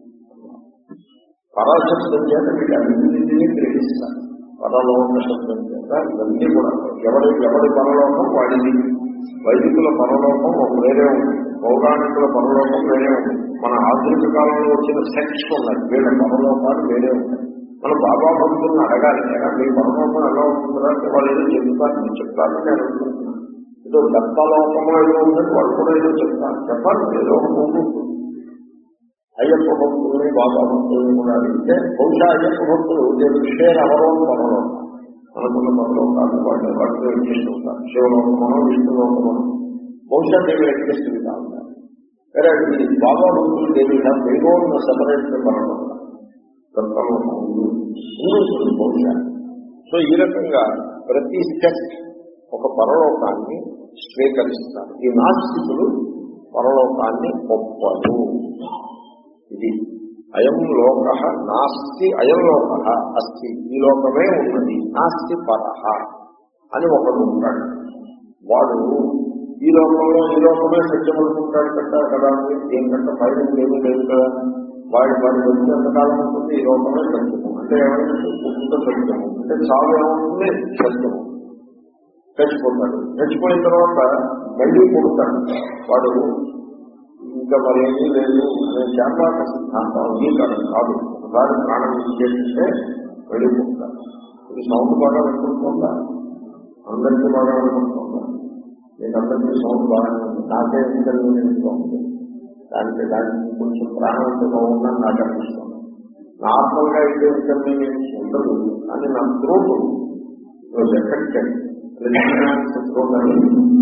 పరాశబ్దం చేత వీటి అన్నింటినీ గ్రహిస్తారు. పరలోక శబ్దం చేత ఇవన్నీ కూడా ఎవరి ఎవరి పరలోకం వాడిది. వైదికుల పరలోకం ఒక వేరే ఉంది, పౌరాణికుల పరలోకం వేరే ఉంది, మన ఆధునిక కాలంలో వచ్చిన సెక్స్ ఉన్నాయి, వీళ్ళ పరలోకాలు వేరే ఉంటాయి. మనం బాబా భక్తులను అడగాలి, మీ పరలోకం ఎలా ఉంటుందా అంటే వాళ్ళు ఏదో చెప్తారు, నేను చెప్తాను నేను అనుకుంటున్నాను. ఏదో దత్తలోకమో ఏదో ఉందంటే వాళ్ళు కూడా ఏదో చెప్తారు, చెప్పాలి ఏదో ఉంటుంది. అయ్యప్ప భక్తుల్ని బాబా భక్తుల్ని కూడా అడిగితే బహుశా అయ్యప్ప భక్తులు నేను షేర్ అవరోధ పరలోకం అనుకున్న పరలోకాలు వాళ్ళు వాటిలో ఎక్కిస్తూ ఉంటారు. శివలోకమనో విష్ణులోకమనో బహుశా దేవి ఎక్కిస్తూ ఉంటారు. వేరే ఈ బాబా భక్తులు దేవి దేవో సెపరేట్ పరలోకం దత్తలోకం ఉంటుంది బహుశా. సో ఈ రకంగా ప్రతి సెట్ ఒక పరలోకాన్ని స్వీకరిస్తారు. ఈ నాస్తికులు పరలోకాన్ని ఒప్పరు. ఇది అయం లోక నాస్తి, అయం లోక అస్తి, ఈ లోకమే ఉన్నది, నాస్తి పరహ అని ఒకడు ఉంటాడు. వాడు ఈ లోకంలో ఈ లోకమే సత్యమనుకుంటాడు కదా కదా ఏంటంటే పైన ఏమీ లేదు కదా, వాడి వాడి వచ్చేంతకాలం ఉంటుంది ఈ లోకమే సత్యము. అంటే ఏమైనా పుట్టుక సత్యము అంటే చావు ఏమవుతుంది సత్యము. చచ్చిపోతాడు, చచ్చిపోయిన తర్వాత మళ్ళీ పుడతాడు. వాడు ఇంకా మరేమీ లేదు అనే శాపాక సిద్ధాంతం అంగీకారం కాదు. ఒకసారి ప్రాణం ఇచ్చేస్తే వెళ్ళిపోతారు. ఇది సౌండ్ బాగా వినుకుంటుందా, అందరికీ బాగా వినుకుంటుందా? నేను అందరికీ సౌండ్ బాగానే ఉంది, నాకే ఇంటర్వ్యూ ఉంది, దానికి దానికి కొంచెం ప్రాణం అంటే బాగుందని నాకు అనిపిస్తుంది. నార్మల్గా అయితే ఇంటర్వ్యూన్స్ ఉండదు, కానీ నా త్రోటు ఎఫెక్టెడ్ త్రోట్ అని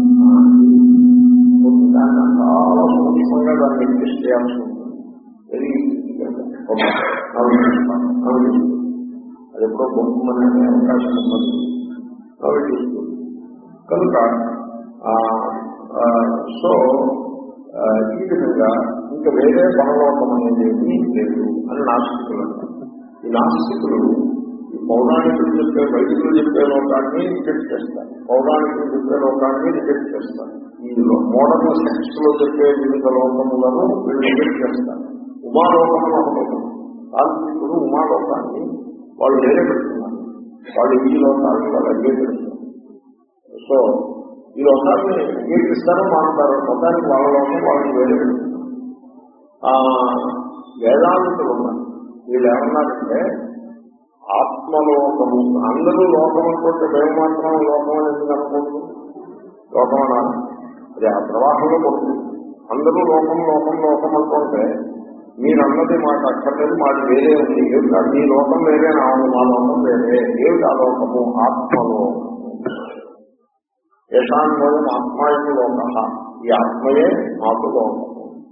దాన్ని చాలా సూక్ష్మంగా దాన్ని ఎక్స్ప్రెస్ చేయాల్సి ఉంటుంది. వెరీ అది ఎప్పుడో పొందుమనే అవకాశం ఉంటుంది కాబట్టి కనుక సో ఈ విధంగా ఇంకా వేరే పరలోకం అనేది లేదు అని నాస్తికులు అంటారు. ఈ నాస్తికులు ఈ పౌరాణికులు చెప్పే వైదికులు చెప్పే లోకాన్ని రిజెక్ట్ చేస్తారు, పౌరాణికులు చెప్పే లోకాన్ని రిజెక్ట్ చేస్తారు. ఈ మోడర్న్ సెక్స్ లో చెప్పే వివిధ లోకములను వీళ్ళు రిజెక్ట్ చేస్తారు. ఉమాలోకం ఒకటి, తాంత్రికులు ఉమాలోకాన్ని వాళ్ళు వేరే పెడుతున్నారు, వాళ్ళు ఈ లోకాన్ని వాళ్ళు అంగీకరిస్తారు. సో ఈ లోకాన్ని అంగీకరిస్తారో మాట్లాడతారు, మొత్తానికి వాళ్ళ లోకం వాళ్ళని వేరే పెడుతున్నారు. వేదాంతులు ఉన్నారు, వీళ్ళు ఏమన్నారంటే ఆత్మలోకము, అందరూ లోకం అనుకుంటే మేము మాత్రం లోకం అని ఎందుకు అనుకోండి, లోకం అనాలి, అది ఆ ప్రవాహంలో పడుతుంది. అందరూ లోకం లోకం లోకం అనుకుంటే మీరు అన్నది మాకు అక్కర్లేదు, మాది వేరే ఉంది. ఏమిటా మీ లోకం వేరే, నా మా లోకం వేరే. ఏమిటి ఆ లోకము? ఆత్మలోకము. యశాన్వయం ఆత్మాయకు లోక, ఈ ఆత్మయే మాకు లోకము.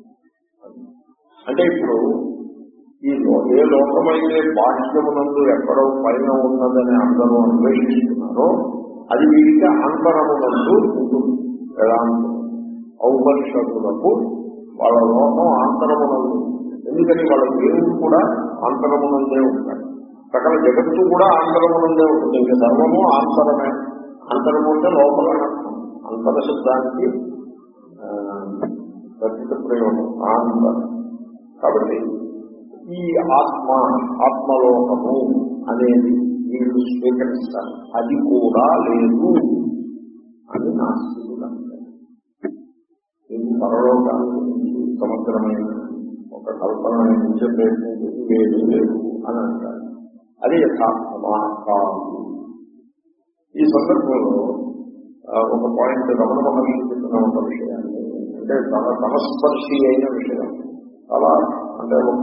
అంటే ఇప్పుడు ఈ ఏ లోకమైతే బాహ్యమునందు ఎక్కడో పైన ఉన్నదని అందరూ అన్వేషిస్తున్నారో అది వీరికి అంతరమునందు ఉంటుంది. వేదాంతం ఔపనిషత్తులకు వాళ్ళ లోకం అంతరమునందు, ఎందుకని వాళ్ళ దేవుడు కూడా అంతరమునందే ఉంటాడు, సకల జగత్తు కూడా అంతరమునందే ఉంటుంది. ఇంకా సర్వము అంతరమే. అంతరము అంటే లోపల అంతర శబ్దానికి ప్రసిద్ధ ప్రయోగం ఆంతరం. కాబట్టి ఈ ఆత్మ ఆత్మలోకము అనేది వీళ్ళు స్వీకరిస్తారు, అది కూడా లేదు అని నాస్తికులు అంటారు. ఇది పరలోకాన్ని గురించి సమగ్రమైన ఒక కల్పన నుంచే ప్రయత్నించి లేదు లేదు అని అంటారు. అది యథార్థమా కాదు. ఈ సందర్భంలో ఒక పాయింట్ రమణ మహర్షి చెప్పిన ఒక విషయాన్ని, అంటే చాలా సమస్పర్శి అయిన విషయం, చాలా అంటే ఒక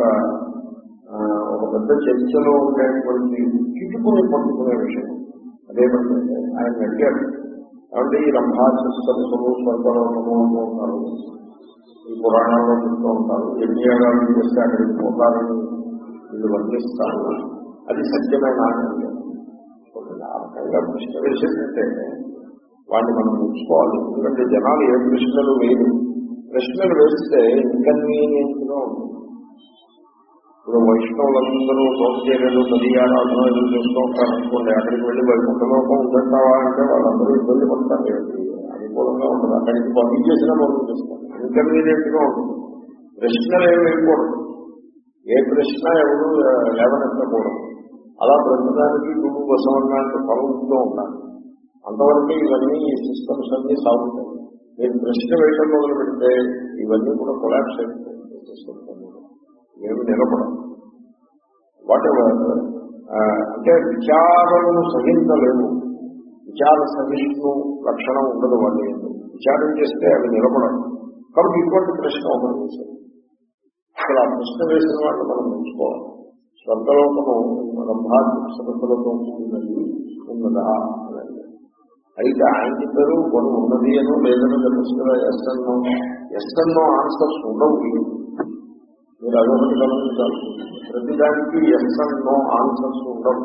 ఒక పెద్ద చర్చలో ఉండేటువంటి కిటుకుని పట్టుకునే విషయం అదేమంటే ఆయన అడిగారు కాబట్టి ఈ రంభాచస్తము స్వర్గలోకము అంటూ ఉంటారు, ఈ పురాణాల్లో చెప్తూ ఉంటారు, యజ్ఞయాగాలు చేస్తే అక్కడికి పోతారని వీళ్ళు వర్ణిస్తారు, అది సత్యమైన ఆనందం. ఆ రకంగా ప్రశ్న వేసేటంటే వాడిని మనం ఉంచుకోవాలి. ఎందుకంటే జనాలు ఏ ప్రశ్నలు వేరు, ప్రశ్నలు వేస్తే ఇన్కన్వీనియంట్ గా ఉంటుంది. ఇప్పుడు వైష్ణవులందరూ సౌకర్యాలు నదీ ఆరాధనలు చేస్తూ ఉంటారు అనుకోండి, అక్కడికి వెళ్ళి వైకుంఠలోకం ఉందంటావా అంటే వాళ్ళందరూ ఇబ్బంది పడతారు, అనుకూలంగా ఉంటుంది. అక్కడికి పంపించేసినా పంపించేస్తారు, ఇన్కన్వీనియంట్ గా ఉంటుంది. ప్రశ్నలు ఏమి వేయకూడదు, ఏ ప్రశ్న ఎవరు లేవనెత్తకూడదు. అలా ప్రస్తుతానికి గురు బసవన్నానికి పలుకుతూ ఉండాలి. అంతవరకు ఇవన్నీ ఈ సిస్టమ్స్ అన్ని సాగుతాయి. మీరు ప్రశ్న వేయడం మొదలు పెడితే ఇవన్నీ కూడా కొలాప్స్ అయిపోతాయి. సిస్టమ్స్ అన్ని ఏమి నిలబడం వాట్ ఎవర్ అంటే విచారము సహించలేము, విచార సహిష్ణు లక్షణం ఉండదు. వాళ్ళు విచారం చేస్తే అవి నిలబడవు. కాబట్టి ఇటువంటి ప్రశ్న ఒకటి వేశారు. అసలు ఆ ప్రశ్న వేసిన వాళ్ళు మనం ఉంచుకోవాలి. స్వర్గలోకము రంభాత్మకలతో కూడినది ఉన్నదా అని. అయితే ఆయన చెప్పారు కొన్ని ఉన్నది అనో లేదనో ప్రశ్న ఎస్ఎన్నో ఎస్ఎన్నో ఆన్సర్స్ ఉండవు. మీరు అదొకటి గమనించాలి. ప్రతిదానికి ఎస్ఎన్నో ఆన్సర్స్ ఉండవు.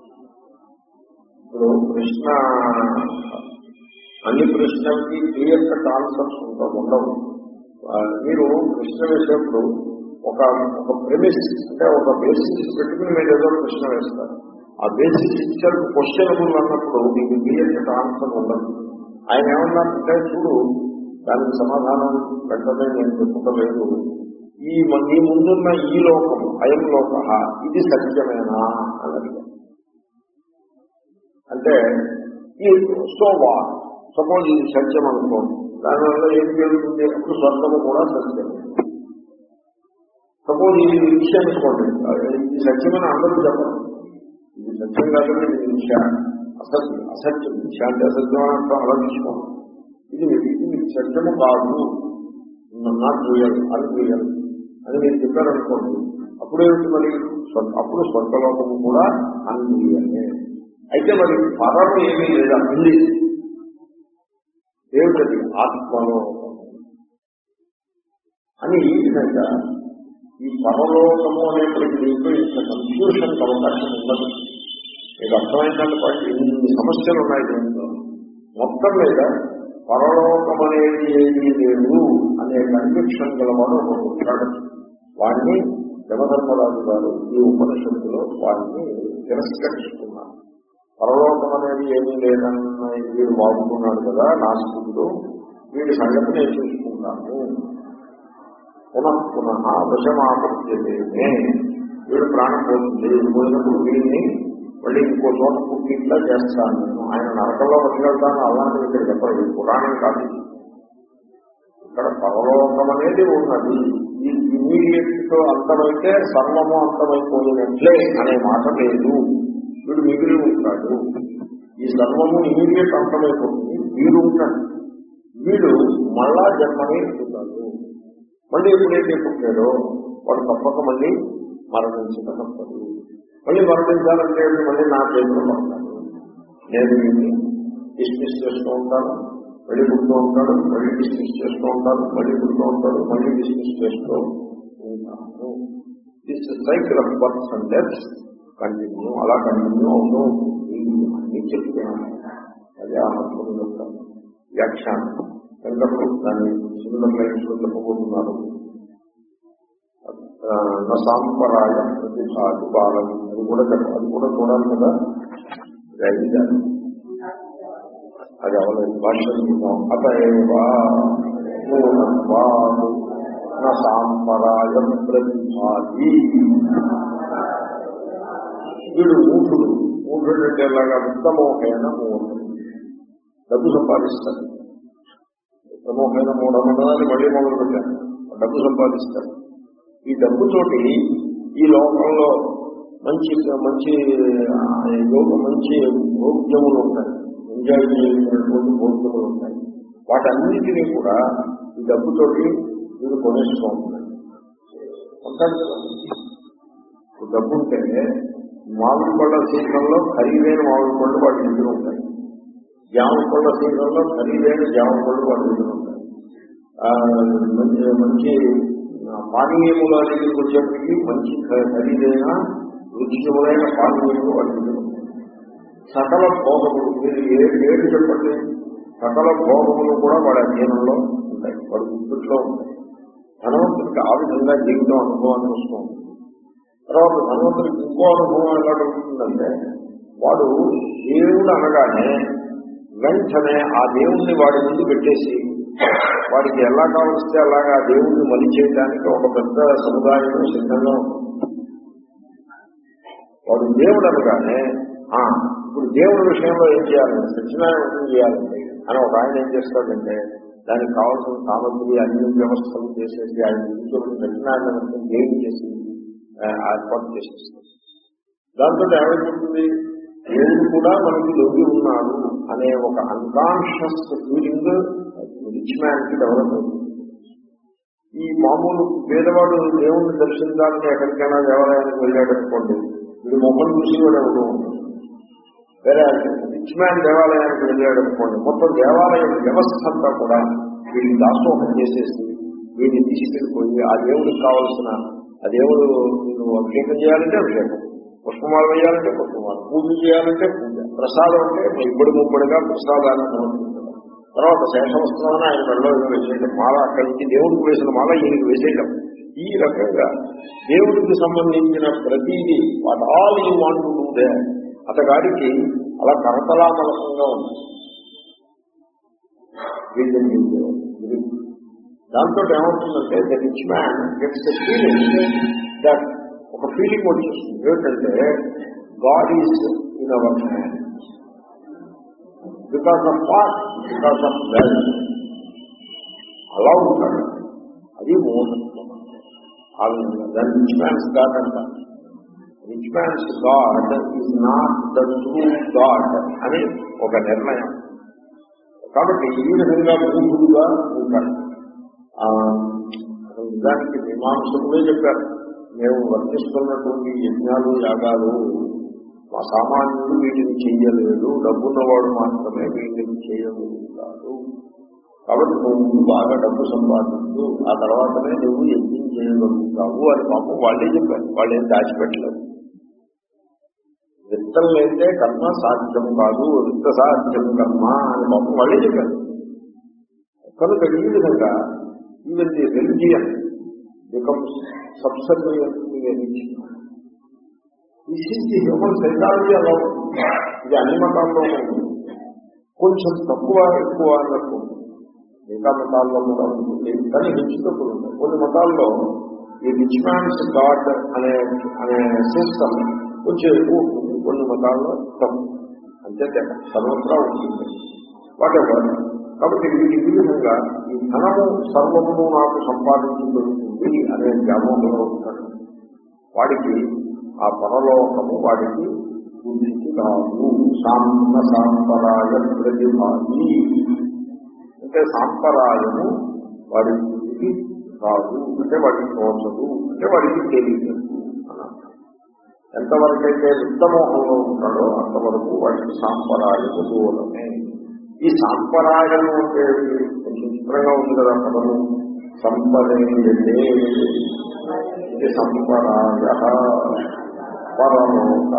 ఇప్పుడు ప్రశ్న అన్ని ప్రశ్నలకి క్లియర్ కట్ ఆన్సర్స్ ఉండవు ఉండవు మీరు ప్రశ్న వేసేప్పుడు ఒక ఒక ప్రెమిస్ అంటే ఒక బేసిస్ పెట్టుకుని మీరు ఏదో ప్రశ్న వేస్తారు. ఆ బేసిస్ ఇచ్చారు క్వశ్చనబుల్ అన్నప్పుడు మీకు క్లియర్ కట్ ఆన్సర్ ఉండదు. ఆయన ఏమన్నారంటే చూడు దానికి సమాధానం వెంటనే నేను చెప్పుకోలేదు, ఈ మీ ముందున్న ఈ లోకం అయం లోక ఇది సత్యమేనా అని అడిగారు. అంటే ఈ సోవా సపోజ్ ఇది సత్యం అనుకో, దానివల్ల ఏం జరుగుతుంది, అప్పుడు స్వర్గము కూడా సత్యమే. సపోజ్ ఇది విషయం అనుకోండి, ఇది సత్యమని అందరూ చెప్పరు, ఇది సత్యం కాదండి, ఇది విష అసత్యం అసత్యం విష అంటే అసత్యం అంటే అలా తీసుకోండి. ఇది ఇది సత్యము కాదు, నాట్ రియల్ అన్రియల్ అని మీరు చెప్పారనుకోండి, అప్పుడేమిటి మరి అప్పుడు స్వర్గలోకము కూడా అన్రియలే. అయితే మరి పరం ఏమీ లేదా ఉంది, ఏమిటది ఆత్మలోకము అని. ఈ విధంగా ఈ పరలోకము అనేటువంటి దీంట్లో ఇంత కన్ఫ్యూషన్ అవకాశం ఉన్నది. మీకు అర్థమైనటువంటి ఇన్ని సమస్యలు ఉన్నాయి దీంట్లో. మొత్తం మీద పరలోకం అనేది ఏమీ లేదు అనే కన్విక్షన్ గలవాడు ఒక ఉంటాడు. వాడిని యమధర్మరాజు గారు ఈ ఉపనిషత్తులో వాడిని తిరస్కరిస్తున్నారు. పరలోకం అనేది ఏమీ లేదన్న వీడు వాడుతున్నాడు కదా నాస్తికుడు, వీడి సంగతి నేను చూసుకుంటాను. పునః పునః వశమాపత్యమే, వీడు ప్రాణం పోతుంది, పోయినప్పుడు వీడిని మళ్ళీ ఇంకో చోట పుట్టిట్లా చేస్తాను నేను, ఆయన నరకంలో పట్టుకెళ్తాను అలాంటివి ఇక్కడ చెప్పలేదు, పురాణం కాదు. ఇక్కడ పరలోకం అనేది ఉన్నది. ఈ ఇమీడియట్ తో అంతమైతే సర్వము అంతమైపోయినట్లే అనే మాట లేదు. వీడు మిగిలి ఉంటాడు. ఈ సర్వము ఇమీడియట్ అంతమైపోతుంది, వీడు ఉంటాడు. వీడు మళ్ళా జన్మని ఎక్కుతాడు. మళ్ళీ ఎప్పుడైతే పుట్టాడో వాడు తప్పక మళ్ళీ మరణించక తప్పదు. మళ్ళీ మరణించాలంటే మళ్ళీ నా చేతిలో పడతాను. నేను వీడిని డిస్మిస్ చేస్తూ ఉంటాను, మళ్ళీ పుడుతూ ఉంటాడు, మళ్ళీ డిస్మిస్ చేస్తూ ఉంటాను, మళ్ళీ పుడుతూ ఉంటాడు, మళ్ళీ డిస్మిస్ చేస్తూ ఉంటాను. This cycle of births and deaths continue, అలా కంటిన్యూ అవుతూ అన్ని చెప్తున్నాను. అదే ఆ హక్కులు యొక్క వ్యాఖ్యానం. వెంకటూ దాన్ని సుందర లైన్స్లో చెప్పబోతున్నారు. సాంపరాయ ప్రతిభాది బాలని అది కూడా చెప్ప అది కూడా చూడాలి కదా. అది అవలేదు భాష్యం. అతయేవా సాంపరాయ ప్రతిభాది, వీడు మూఢుడు. మూఢుడు అంటే ఎలాగా ఉత్తమోహైన మూఢుడు, డబ్బు సంపాదిస్తాడు. ఉత్తమోహైన మూఢమన్నదాన్ని మళ్ళీ మొదలు పెట్టాను. డబ్బు సంపాదిస్తాడు. ఈ డబ్బుతోటి ఈ లోకంలో మంచి మంచి మంచి భోగ్యములు ఉంటాయి, ఎంజాయ్ చేసినటువంటి భోగ్యములు ఉంటాయి. వాటన్నిటినీ కూడా ఈ డబ్బుతోటి వీడు కొనేస్తూ ఉంటాయి. ఉంటాడు కదా. డబ్బు ఉంటే మామిడి పళ్ళ సీజన్లో ఖరీదైన మామిడి పళ్ళు వాటి దగ్గర ఉంటాయి, జామ పళ్ళ సీజన్లో ఖరీదైన జామ పళ్ళు వాటి దగ్గర ఉంటాయి, మంచి మంచి పానీయముల దగ్గరికి వచ్చేప్పటికీ మంచి ఖరీదైన రుచికరమైన పానీయములు వాటి దగ్గర ఉంటాయి. సకల భోగములు మీరు ఏ ఏడు చెప్పండి, సకల భోగములు కూడా వాడి అధ్యయనంలో ఉంటాయి, వాడి గుర్తులో ఉంటాయి. ధనవంతుడికి ఆ విధంగా జీవితం అనుభవాన్ని వస్తుంది. తర్వాత ధనవంతుడికి ఇంకో అనుభవం ఎలా దొరుకుతుందంటే వాడు దేవుడు అనగానే వెంటనే ఆ దేవుణ్ణి వాడి ముందు పెట్టేసి వాడికి ఎలా కావలిస్తే అలాగా ఆ దేవుణ్ణి మలి చేయడానికి ఒక పెద్ద సముదాయం సిద్ధంగా ఉంటుంది. వాడు దేవుడు అనగానే ఇప్పుడు దేవుడి విషయంలో ఏం చేయాలంటే సత్యనారాయణ చేయాలండి అని ఒక ఆయన ఏం చేస్తాడంటే దానికి కావాల్సిన సామగ్రి అన్ని వ్యవస్థలు చేసేసి ఆయన ఇంట్లో సత్యనారాయణ ఏం చేసి ఏర్పాటు చేసేస్తారు. దాంతో ఏమైపోతుంది, దేవుడు కూడా మనకి లొంగి ఉన్నాడు అనే ఒక అన్కాన్షియస్ ఫీలింగ్ రిచ్ మ్యాన్ కి డెవలప్ అవుతుంది. ఈ మామూలు పేదవాడు దేవుణ్ణి దర్శించాలని ఎక్కడికైనా దేవాలయానికి వెళ్ళాడు అనుకోండి, వీడు మొహం చూసి కూడా ఎవరు ఉంటుంది. వేరే రిచ్ మ్యాన్ దేవాలయానికి వెళ్ళాడు అనుకోండి, మొత్తం దేవాలయ వ్యవస్థ అంతా కూడా వీడిని దాసోహం చేసేసి వీడిని తీసుకెళ్ళిపోయి ఆ దేవుడికి కావాల్సిన ఆ దేవుడు నువ్వు అభిషేకం చేయాలంటే అభిషేకం, పుష్పమాల వేయాలంటే పుష్పమాల, పూజ చేయాలంటే పూజ, ప్రసాదం అంటే ఇబ్బడి ముబ్బడిగా ప్రసాదాన్ని సమర్పించడం, తర్వాత శేషవస్త్రాన్ని ఆయన మెడలో వేసేయడం, మాల అక్కడి నుంచి దేవుడికి వేసిన మాల ఈయనకి వేసేయడం. ఈ రకంగా దేవుడికి సంబంధించిన ప్రతిదీ what all you want to do they అతగాడికి అలా కరతలామలకంగా ఉంది. దాంతో ఏమవుతుందంటే the rich man gets the feeling that ఒక ఫీలింగ్ వచ్చేస్తుంది ఏమిటంటే God is in our hand because of what, because of wealth. అలా ఉంటాడు, అది మూఢత్వం. ఆ విధంగా దాని రిచ్ మ్యాన్స్ గాడ్ అంటారు. Rich man's God is not the true God అని ఒక నిర్ణయం. కాబట్టి ఈ విధంగా మూఢుడుగా ఉంటాడు. నిజానికి మీమాంసకులే చెప్పారు, మేము వర్తిస్తున్నటువంటి యజ్ఞాలు యాగాలు మా సామాన్యుడు వీటిని చెయ్యలేదు, డబ్బున్నవాడు మాత్రమే వీటిని చేయగలుగుతాడు. కాబట్టి నువ్వు బాగా డబ్బు సంపాదించు, ఆ తర్వాతనే నువ్వు యజ్ఞం చేయగలుగుతావు అని పాపం వాళ్ళే చెప్పారు. వాళ్ళు ఏం దాచిపెట్టలేదు. విత్తం లేదే కర్మ సాధ్యం కాదు, విత్త సాధ్యం కర్మ అని పాపం వాళ్ళే చెప్పారు. కనుక ఈ విధంగా even the religion becomes subservient to the religion. This is the human psychology. అలా ఇది అన్ని మతాల్లో ఉంటుంది, కొంచెం తక్కువ ఎక్కువ అన్నట్టు మిగతా మతాల్లో కూడా ఉంటుంది, కానీ హెచ్చుతక్కులు ఉంటాయి. కొన్ని మతాల్లో ఈ రిచ్ మ్యాన్స్ గాడ్ అనే అనే సిస్టమ్ కొంచెం ఎక్కువ ఉంటుంది, కొన్ని మతాల్లో తక్కువ, అంతే తేడా సర్వత్రా ఉంటుంది. వాటెవర్. కాబట్టి వీటి ఈ విధంగా ఈ ధనము సర్వమును నాకు సంపాదించి దొరుకుతుంది అనే వ్యామోహంలో ఉంటాడు. వాడికి ఆ పరలోకము వాడికి బుద్ధికి రాదు. సాంత సాంపరాయ ప్రతిభాది అంటే సాంపరాయము వాడి బుద్ధికి రాదు, అంటే వాడికి తోచదు, అంటే వాడికి తెలియదు అన్నమాట. ఎంతవరకైతే విత్తమోహంలో ఉంటాడో అంతవరకు వాడికి సాంపరాయము దూరమే. ఈ సాంపరాయము అంటే కొంచెం చిత్రంగా ఉంది కదా పదము. సంపరేయతే ఇది సంపరాయ పరలోక.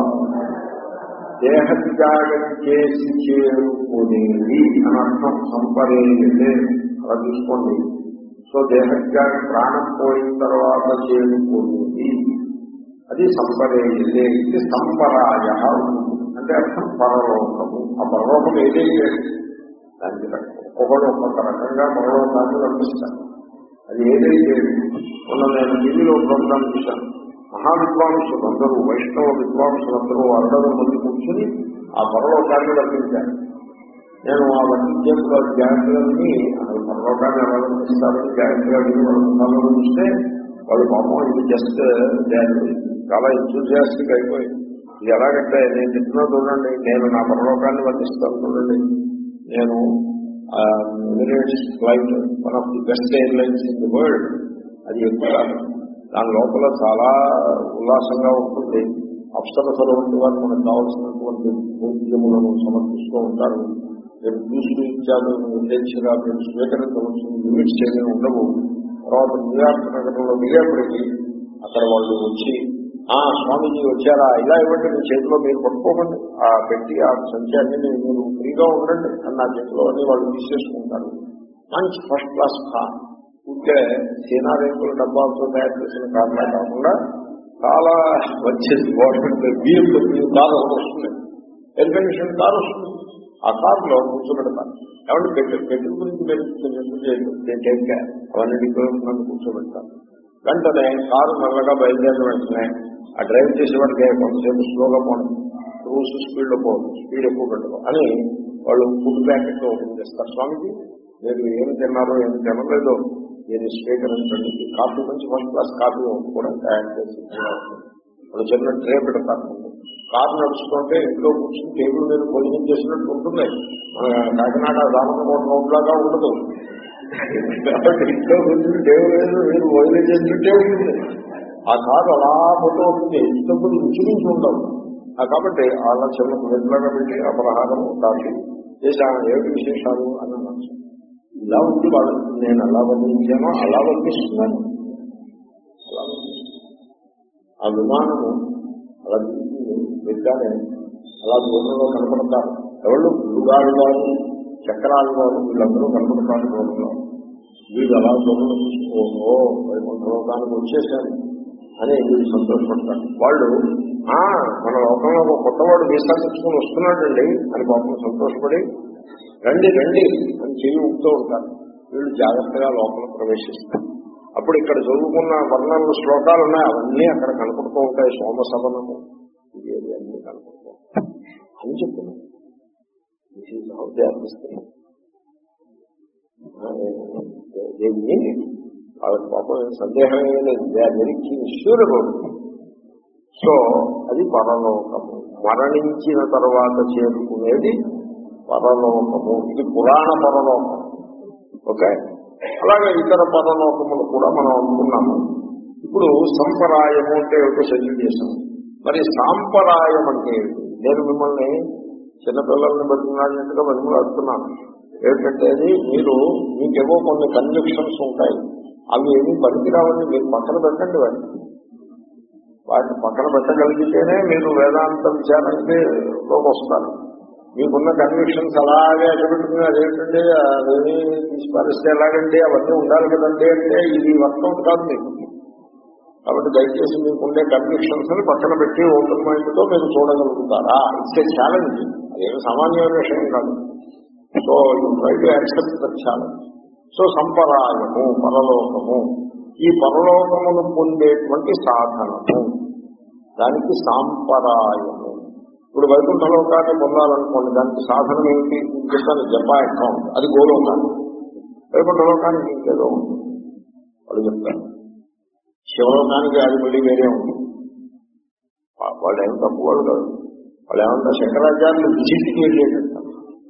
దేహత్యాగం చేసి చేరుకునేది అని అర్థం. సంపరేయతే అలా చూసుకోండి. సో దేహత్యాగం ప్రాణం పోయిన తర్వాత చేరుకునేది అది సంపరేయతే. ఇది సంపరాయ అంటే అర్థం పరలోకము. ఆ పరలోకం ఏదైతే దానికి ఒక్కొక్కడు ఒక్కొక్క రకంగా పరలోకాన్ని వర్తిస్తారు. అది ఏదైతే మొన్న నేను టీవీలో ప్రోగ్రాం చూశాను. మహావిద్వాంసులు అందరూ, వైష్ణవ విద్వాంసులందరూ అరడవ మంది కూర్చుని ఆ పరలోకాన్ని వర్తించారు. నేను ఆ వర్తించేప్పుడు జాగ్రత్తలని అసలు పరలోకాన్ని ఎలా వర్తిస్తారని జాగ్రత్తగా వాళ్ళ ముఖాల్లో చూస్తే వాళ్ళు పాపం ఇది జస్ట్ చాలా ఎంతూజియాస్టిక్ అయిపోయింది. ఇది ఎలాగంటే నేను చెప్తున్నా చూడండి, నేను నా పరలోకాన్ని వర్తిస్తాను చూడండి. నేను Emirates flight one of the best airlines in the world అది ఎక్కువ దాని లోపల చాలా ఉల్లాసంగా ఉంటుంది. అప్సరసలు వంటి వారు మనకు కావాల్సినటువంటి భోగ్యములను సమర్పిస్తూ ఉంటారు. మీరు జ్యూసులు ఇచ్చారు ఉద్దేశంగా మీరు స్వీకరించవలసిన లిమిట్స్ ఏమీ ఉండవు. తర్వాత న్యూయార్క్ నగరంలో దిగేప్పటికీ అక్కడ వాళ్ళు వచ్చి ఆ స్వామీజీ వచ్చారా, ఇలా ఇవ్వండి, మీ చేతిలో మీరు పట్టుకోకండి, ఆ పెట్టి ఆ సంఖ్యాన్ని మీరు ఫ్రీగా ఉండండి అని నా చేతిలో అన్ని వాళ్ళు తీసేసుకుంటారు. మంచి ఫస్ట్ క్లాస్ కార్, ఉంటే చీనా రేకుల డబ్బాలతో తయారు చేసిన కార్లే కాకుండా చాలా వచ్చేసి బియ్యం కారు వస్తుంది, ఎయిర్ కండిషన్ కారు వస్తుంది. ఆ కారులో కూర్చోబెడతాను. ఎవరి పెట్టె పెట్టెల గురించి మీరు అవన్నీ నన్ను కూర్చోబెడతాను. వెంటనే కారు మెల్లగా బయలుదేరిన వెంటనే ఆ డ్రైవ్ చేసేవాడికి కొంతసేపు స్లోగా పోవడం, రూల్స్ స్పీడ్లో పోవడం, స్పీడ్ ఎక్కువ పెట్టడం అని వాళ్ళు ఫుడ్ ప్యాకెట్ ఓపెన్ చేస్తారు. స్వామిజీ మీరు ఏమి తిన్నారో ఏమి తినలేదో మీరు స్వీకరించండి, కాఫీ మంచి ఫస్ట్ క్లాస్ కాఫీ కూడా తయారు చేసి వాళ్ళు చిన్న ట్రే పెడతారు. కారు నడుచుకుంటే ఇంట్లో కూర్చుని టేబుల్ మీద భోజనం చేసినట్టు ఉంటుంది. మన కాకినాడ రామకోట రోడ్లాగా ఉండదు. కాబట్టి ఇంట్లో కూర్చుని టేబుల్ మీద మీరు భోజనం చేసినట్టే ఉంటుంది. ఆ కారు అలా పోతూ ఉంటుంది, ఇంతకుముందు రుచి ఉండవు. కాబట్టి అలా చిన్న ప్లేట్లాగా పెట్టి అపరహారము కాఫీ చేసా ఏమిటి విశేషాలు అని అన్నాను. ఇలా ఉంది వాళ్ళు, నేను అలా వర్ణించానో అలా వర్ణిస్తున్నాను. అలా ఆ విమానము అలా విద్యానే అలా దూరంలో కనపడతారు. ఎవరు గురుగారు వారు, చక్రాలు వారు, వీళ్ళందరూ కనపడతారు దూరంలో. వీళ్ళు అలా దూరంలో చూసుకో వైకుంఠలోకానికి వచ్చేసారు అని వీళ్ళు సంతోషపడతారు. వాళ్ళు మన లోకంలో ఒక కొత్తవాడు వీసా తెచ్చుకుని వస్తున్నాడండి అని పాపం సంతోషపడి రండి రండి అని చెయ్యి ఊపుతూ ఉంటారు. వీళ్ళు జాగ్రత్తగా లోపల ప్రవేశిస్తారు. అప్పుడు ఇక్కడ చదువుకున్న వర్ణాలు శ్లోకాలు ఉన్నాయి, అవన్నీ అక్కడ కనపడుతూ ఉంటాయి. సోమసవనము ఇది అన్నీ కనపడుతూ ఉంటాయి అని చెప్తున్నాను. వాళ్ళకి పాపం సందేహమే లేదు, ష్యూరబుల్. సో అది పరలోకము, మరణించిన తర్వాత చేరుకునేది పరలోకము. ఇది పురాణ పరలోకం. ఓకే, అలాగే ఇతర పరలోకములు కూడా మనం అనుకున్నాము. ఇప్పుడు సంపరాయము అంటే ఏమిటో సెటిల్ చేశాము. మరి సాంపరాయం అంటే ఏమిటి? నేను మిమ్మల్ని చిన్నపిల్లల్ని బతికినట్టుగా బతిమలాడుతున్నాను. ఏమిటంటే అది మీరు మీకేవో కొన్ని కన్విక్షన్స్ ఉంటాయి, అవి ఏమి పనికిరావని మీరు పక్కన పెట్టండి. వాటిని వాటిని పక్కన పెట్టగలిగితేనే మీరు వేదాంత విచారానికి వస్తారు. మీకున్న కన్విక్షన్స్ అలాగే ఎక్కబెట్టుకుని అదేంటండి అదేమి తీసుపారిస్తే ఎలాగండి, అవన్నీ ఉండాలి కదండి అంటే ఇది వర్కౌట్ కాదు మీకు. కాబట్టి దయచేసి మీకుండే కన్విక్షన్స్ ని పక్కన పెట్టి ఓపెన్ మైండ్ తో మీరు చూడగలుగుతారా? ఇట్స్ ఏ ఛాలెంజ్, అదేమి సామాన్యమైన విషయం కాదు. So you try to accept the challenge. So సంపరాయము పరలోకము, ఈ పరలోకమును పొందేటువంటి సాధనము, దానికి సాంపరాయము. ఇప్పుడు వైకుంఠ లోకాన్ని పొందాలనుకోండి, దానికి సాధనం ఏమిటి చెప్పాను, జపా అకౌంట్, అది గోలోకాన్ని. వైకుంఠ లోకానికి ఇంకేదో ఉంది వాళ్ళు చెప్తారు. శివలోకానికి అది మళ్ళీ వేరే ఉంది. వాళ్ళు ఏం తప్పు వాళ్ళు కాదు. వాళ్ళు ఏమంటా శంకరాచార్యులు విజిట్కి వెళ్ళేటంటారు,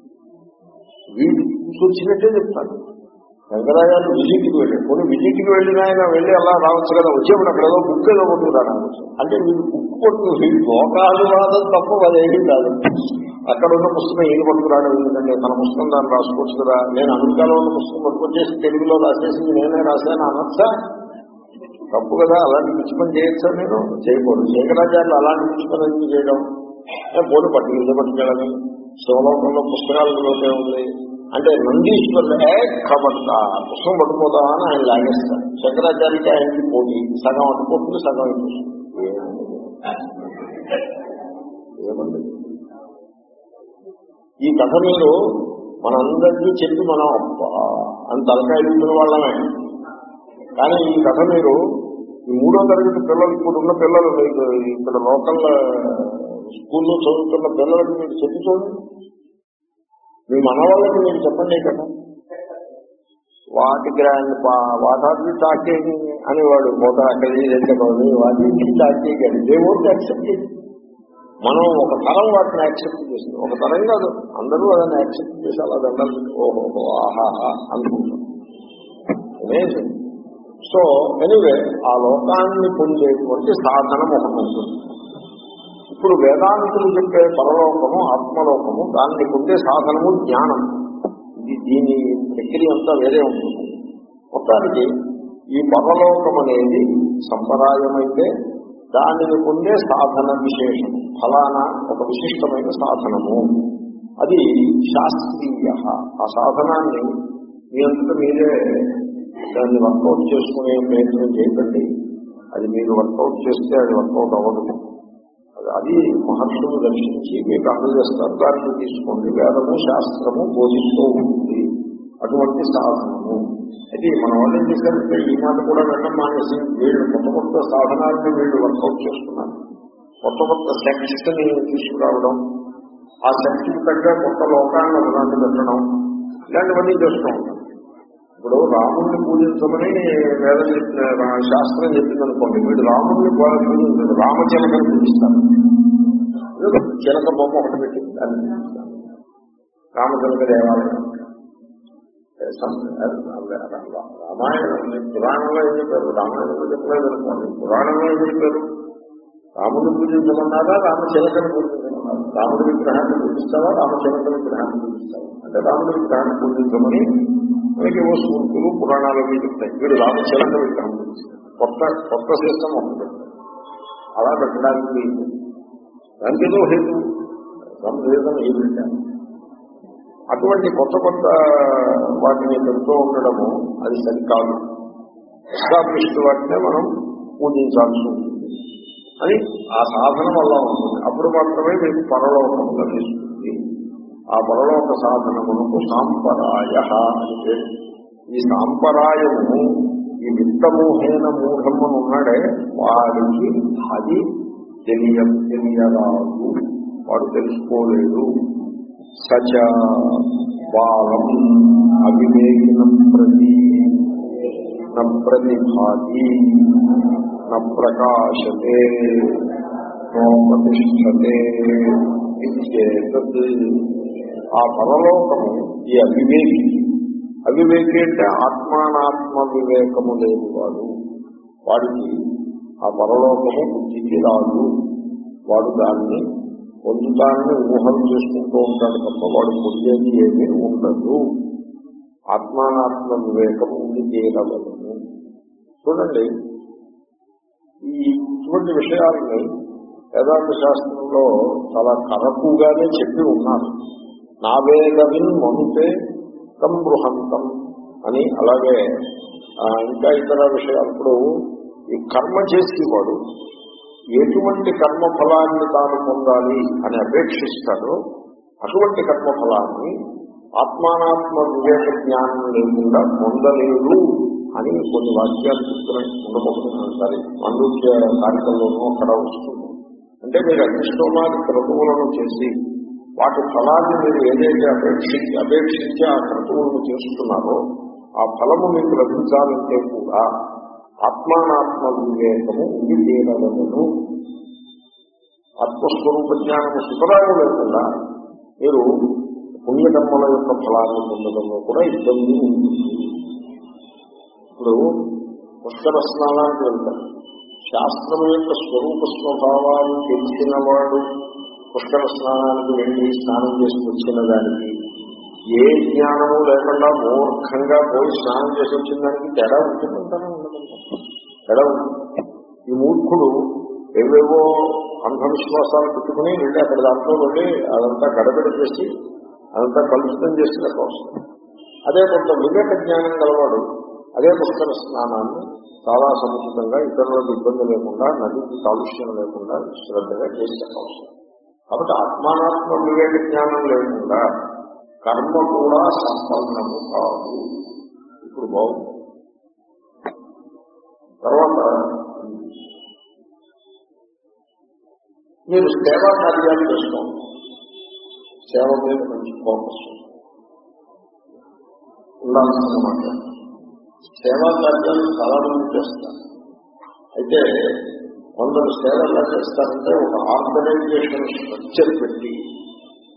వీళ్ళు చూసొచ్చినట్టే చెప్తారు. శంకరాచార్యులు విజిట్కి వెళ్ళాడు, కొన్ని విజిట్కి వెళ్ళిన ఆయన వెళ్ళి అలా రావచ్చు కదా, వచ్చేప్పుడు అక్కడ ఏదో బుక్ ఏదో కొట్టుకురాను అంటే వీళ్ళు బుక్ కొట్టు లోకాలు వాదం తప్ప అదేమీ కాదు. అక్కడ ఉన్న పుస్తకం ఏది పట్టుకురాడు, ఎందుకంటే తన పుస్తకం దాన్ని రాసుకోవచ్చు కదా. నేను అమెరికాలో ఉన్న పుస్తకం పట్టుకొచ్చేసి తెలుగులో రాసేసి నేనే రాశాను అనొచ్చా? తప్పు కదా. అలాంటి పిచ్చి పని చేయొచ్చా? నేను చేయకూడదు. శంకరాచార్యులు అలాంటి పిచ్చి పని ఎందుకు చేయడం? పోటీ పట్టుకెళ్తే పట్టుకెళ్ళని శివలోకంలో పుస్తకాలలోనే ఉంది అంటే నందీశ్వరుడు ఏ కబడ్డా పుస్తకం పట్టుకోదామా అని ఆయన లాగేస్తారు. శంకరాచార్యకి ఆయనకి పోటీ, సగం అట్టుకుంటుంది, సగం అయిపోతుంది. ఏమండి ఈ కథ మీరు మనందరికీ చెప్పి మనం అబ్బా అని తలకాయ ఇస్తున్న వాళ్ళమే. కానీ ఈ కథ మీరు ఈ మూడో తరగతి పిల్లలు, ఇప్పుడు ఉన్న పిల్లలు, మీకు ఇక్కడ లోకల్ స్కూల్లో చదువుతున్న పిల్లలకి మీరు చెప్పి చూడండి, మీ మనవాళ్ళకి మీరు చెప్పండి కదా. వాటి గ్రాండ్ వాటి టాకింగ్ అని వాడు పోతా అక్కడి తెచ్చుకోవాలి, వాటి టాకింగ్ అని దేవుడికి యాక్సెప్ట్ చేసి మనం ఒక తరం వాటిని యాక్సెప్ట్ చేసింది. ఒక తరం కాదు, అందరూ అదని యాక్సెప్ట్ చేసి అలా దండాలి. ఓహోహో ఆహాహా అనుకుంటాం. అమేజింగ్. సో ఎనివే ఆ లోకాన్ని పొందేటువంటి సాధనం ఒకటి ఉంటుంది. ఇప్పుడు వేదాంతులు చెప్పే పరలోకము ఆత్మలోకము దాన్ని పొందే సాధనము జ్ఞానం. ఇది దీని ప్రక్రియ అంతా వేరే ఉంటుంది. మొత్తానికి ఈ పరలోకం అనేది సంప్రదాయమైతే దానిని పొందే సాధన విశేషం ఫలానా ఒక విశిష్టమైన సాధనము. అది శాస్త్రీయ. ఆ సాధనాన్ని మీ అంతా మీరే దాన్ని వర్కౌట్ చేసుకునే ప్రయత్నం చేయకండి. అది మీరు వర్కౌట్ చేస్తే అది వర్కౌట్ అవ్వదు. అది మహర్షులు దర్శించి మీకు అందజేస్తారు. దాన్ని తీసుకోండి. వేదము శాస్త్రము బోధిస్తూ ఉంటుంది అటువంటి సాధనము. అది మన వాళ్ళు ఏం చేశారంటే ఈ మాట కూడా వెళ్ళడం మానేసి వీళ్ళు కొత్త కొత్త సాధనాన్ని వీళ్ళు వర్కౌట్ చేస్తున్నారు. కొత్త కొత్త సెక్ట్ని తీసుకురావడం, ఆ సెక్ట్కి తగ్గ కొత్త లోకాన్ని ఒకదాన్ని పెట్టడం, ఇలాంటివన్నీ చేస్తూ ఉంటారు. ఇప్పుడు రాముడిని పూజించమని వేదం చెప్పిన శాస్త్రం చెప్పిందనుకోండి, వీడు రాముడిని పూజించారు, రామచిలకని పూజిస్తారు. చిలక బొమ్మ ఒకటి పెట్టింది దాన్ని పూజిస్తారు. రామచిలక దేవాలయం. రామాయణం పురాణంలో ఏం చెప్పారు? రామాయణంలో చెప్పలేదు అనుకోండి, పురాణంలో ఏం చెప్పారు? రాముడిని పూజించమన్నారా, రామచిలకని పూజించమన్నారా? రాముడి విగ్రహాన్ని పూజిస్తావా, రామచిలక విగ్రహాన్ని పూజిస్తావా? అంటే రాముడి విగ్రహాన్ని పూజించమని మనకి ఏవో స్మృతులు పురాణాలు చెప్తాయి. వీడు రామచిలక విగ్రహం పూజిస్తారు. కొత్త కొత్త సిస్టమ్ ఒకటి అలా పెట్టడానికి దానికి ఏదో హేతు సందేశం ఏం పెట్టారు. అటువంటి కొత్త కొత్త వాటిని పెడుతూ ఉండడము అది సరికాదు. ఎస్టాబ్లిష్డ్ వాటినే మనం పూజించాల్సి ఉంటుంది అని ఆ సాధన వల్ల ఉంటుంది. అప్పుడు మాత్రమే మీకు పరలోకం లభిస్తుంది. ఆ పరలోక సాధనమునకు సాంపరాయ అని పేరు. ఈ సాంపరాయము ఈ విత్తమోహైన మూఢమ్మను ఉన్నాడే వాడికి అది తెలియ తెలియరాదు, వాడు తెలుసుకోలేడు. సచ బాలం అవివేకినం ప్రతి ప్రతిభాతి ప్రకాశతే నోపతిష్టతే. ఆ పరలోకము ఈ అవివేకి. అవివేకి అంటే ఆత్మానాత్మ వివేకము లేని వాడు. వాడికి ఆ పరలోకము బుద్ధికి రాదు. వాడు దాన్ని పొందుతాన్ని ఊహలు చేసుకుంటూ ఉంటాడు తప్ప వాడు పొందేది ఏమీ ఉండదు. ఆత్మానాత్మ వివేకము ఉంది చేయగలము. చూడండి, ఈ ఇటువంటి విషయాలని వేదాంత శాస్త్రంలో చాలా కరకుగానే చెప్పి ఉన్నారు. నా వేదవిన్ మనుతే తం బృహంతం అని. అలాగే ఇంకా ఇతర విషయాలు. ఇప్పుడు ఈ కర్మ చేసేవాడు ఎటువంటి కర్మఫలాన్ని తాను పొందాలి అని అపేక్షిస్తాడో అటువంటి కర్మఫలాన్ని ఆత్మానాత్మ వివేక జ్ఞానం లేకుండా పొందలేరు అని కొన్ని వాక్యాలు చెప్తున్నాయి. ఉండబోతున్నాను సరే మాండూక్య కార్యక్రమంలోనూ అక్కడ వస్తుంది. అంటే మీరు అధిష్టోమాది క్రతువులను చేసి వాటి ఫలాన్ని మీరు ఏదైతే అపేక్షించి అపేక్షించి ఆ క్రతువులను చేస్తున్నారో ఆ ఫలము మీకు లభించాలంటే కూడా ఆత్మానాత్మ వివేకము ఇది తీరగలను. ఆత్మస్వరూప జ్ఞానము సుతరాము లేకుండా మీరు పుణ్యకర్మల యొక్క ఫలాన్ని పొందడంలో కూడా ఇబ్బంది ఉంటుంది. ఇప్పుడు పుష్కర స్నానానికి వెళ్తారు. శాస్త్రం యొక్క స్వరూప స్వభావాలు తెలిసిన వాడు పుష్కర స్నానానికి వెళ్ళి స్నానం చేసి వచ్చిన దానికి ఏ జ్ఞానము లేకుండా మూర్ఖంగా పోయి స్నానం చేసి వచ్చిన దానికి తేడా ఉంటుందంటారా? ఉండదంటారా? తేడా ఉంటుంది. ఈ మూర్ఖుడు ఏవేవో అంధవిశ్వాసాలు పెట్టుకుని వెళ్ళి అక్కడ దాంట్లో వెళ్ళి అదంతా గడబిడ చేసి అదంతా కలుషితం చేసినట్టు వస్తుంది. అదే కొంత వివేక జ్ఞానం గలవాడు అదే పుష్కర స్నానాన్ని చాలా సముచితంగా ఇతరులకు ఇబ్బంది లేకుండా నదికి కాలుష్యం లేకుండా శ్రద్ధగా చేసే అవసరం. కాబట్టి ఆత్మానాత్మ వివేక జ్ఞానం లేకుండా కర్మ కూడా సంపన్నము కాదు. ఇప్పుడు బాగుంది. తర్వాత మీరు సేవా కార్యాలు చేస్తాం. సేవ మీద మంచి ఫోకస్ ఉండాల్సిందన్నమాట. సేవా కార్యాలు చాలా మంది చేస్తారు. అయితే కొందరు సేవ ఎలా చేస్తారంటే ఒక ఆర్గనైజేషన్ స్ట్రక్చర్ పెట్టి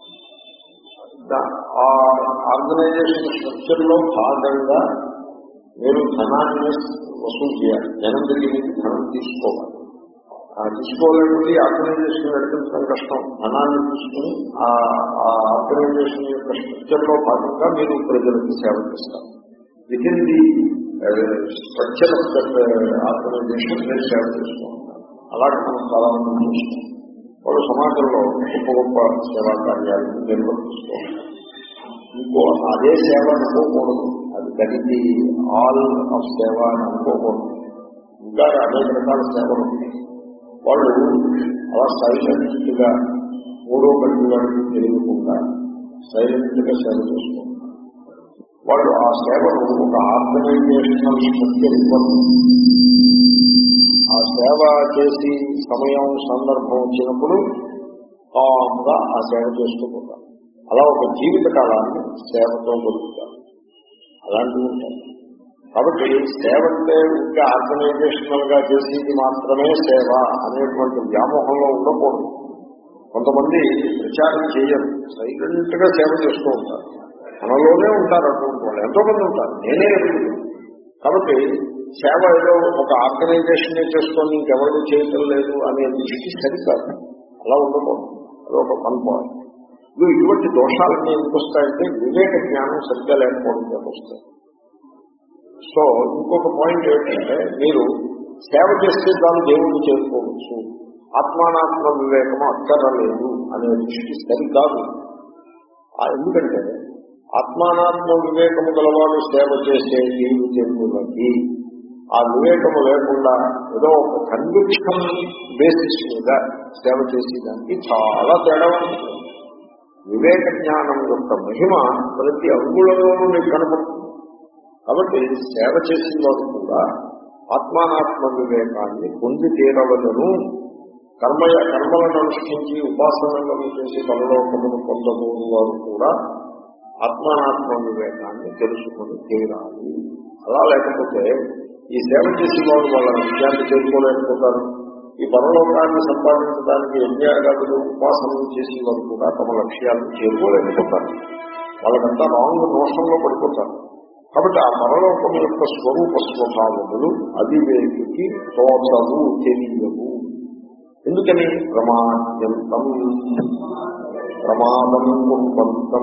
ఆ ఆర్గనైజేషన్ స్ట్రక్చర్ లో భాగంగా మీరు ధనాన్ని వసూలు చేయాలి, జనం దగ్గర నుంచి ధనం తీసుకోవాలి. ఆ తీసుకోవాలంటే ఆర్గనైజేషన్ నడిపించడం కష్టం. ధనాన్ని తీసుకుని ఆ ఆర్గనైజేషన్ యొక్క స్ట్రక్చర్లో భాగంగా మీరు ప్రజలకు సేవ చేస్తారు. Within the structure of that organisation మీరు సేవ చేస్తూ ఉంటారు. అలాగే మనం చాలా మంది చూస్తాం. వాళ్ళు సమాజంలో గొప్ప గొప్ప సేవా కార్యాలను నిర్వర్తిస్తూ ఉంటారు. ఇంకో అదే సేవ అనుకోకూడదు, అది కలిగి ఆల్ ఆఫ్ సేవ అని అనుకోకూడదు. ఇంకా అనేక రకాల సేవలు ఉంటాయి. వాళ్ళు అలా సైలెంట్ గా మూడో కంటి వాడికి తెలియకుండా సైలెంట్ గా సేవ చేసుకుంటారు. వాళ్ళు ఆ సేవను ఒక ఆర్గనైజేషనల్ స్ట్రక్చర్ ఇవ్వరు. ఆ సేవ చేసి సమయం సందర్భం వచ్చినప్పుడు కామ్గా ఆ సేవ చేసుకుంటారు. అలా ఒక జీవిత కాలాన్ని సేవతో గడుపుతారు. అలాంటివి ఉంటాయి. కాబట్టి సేవ అంటే ఇంకా ఆర్గనైజేషనల్ గా చేసేది మాత్రమే సేవ అనేటువంటి వ్యామోహంలో ఉండకూడదు. కొంతమంది ప్రచారం చేయరు, సైలెంట్ గా సేవ చేస్తూ ఉంటారు. మనలోనే ఉంటారు అటువంటి వాళ్ళు ఎంతో మంది ఉంటారు, నేనే ఎదుగుతాను. కాబట్టి సేవ ఏదో ఒక ఆర్గనైజేషన్ చేసుకొని ఇంకెవరు చేయటం లేదు అనే దృష్టి సరికాదు. అలా ఉండకూడదు. అదొక వన్ పాయింట్. ఇటువంటి దోషాలన్నీ ఎందుకు వస్తాయంటే వివేక జ్ఞానం సరిగ్గా లేకపోవడం వస్తాయి. సో ఇంకొక పాయింట్ ఏంటంటే మీరు సేవ చేస్తే దాన్ని దేవుడిని చేసుకోవచ్చు, ఆత్మానాత్మ వివేకము అక్కర్లేదు అనే దృష్టి సరికాదు. ఎందుకంటే ఆత్మానాత్మ వివేకము గలవాడు సేవ చేసే నీరు జన్ములకి ఆ వివేకము లేకుండా ఏదో ఒక కన్విక్షన్ బేసిస్ మీద సేవ చేసేదానికి చాలా తేడా ఉంటుంది. వివేక జ్ఞానం యొక్క మహిమ ప్రతి అంగుళంలోనూ మీకు కనపడుతుంది. కాబట్టి సేవ చేసిన వారు కూడా ఆత్మానాత్మ వివేకాన్ని పొంది తీరవలను. కర్మయ కర్మలను అనుష్ఠించి ఉపాసనలను చేసి పరలోకమును పొందబోని వారు కూడా ఆత్మానాత్మ వివేకాన్ని తెలుసుకుని తీరాలి. అలా లేకపోతే ఈ సేవ చేసిన వారు వాళ్ళ విషయాన్ని చేరుకోలేకపోతారు. ఈ పరలోకాన్ని సంపాదించడానికి యజ్ఞాగాదులు ఉపాసనలు చేసే వారు కూడా తమ లక్ష్యాలను చేరుకోలేకపోతారు. వాళ్ళకంతా రాంగ్ దోషంలో పడిపోతారు. కాబట్టి ఆ పరలోకం యొక్క స్వరూప స్వభావములు అవివేకికి తోచవు, తెలియవు. ఎందుకని? ప్రమాద్యంతం ప్రమాదం కుర్వంతం.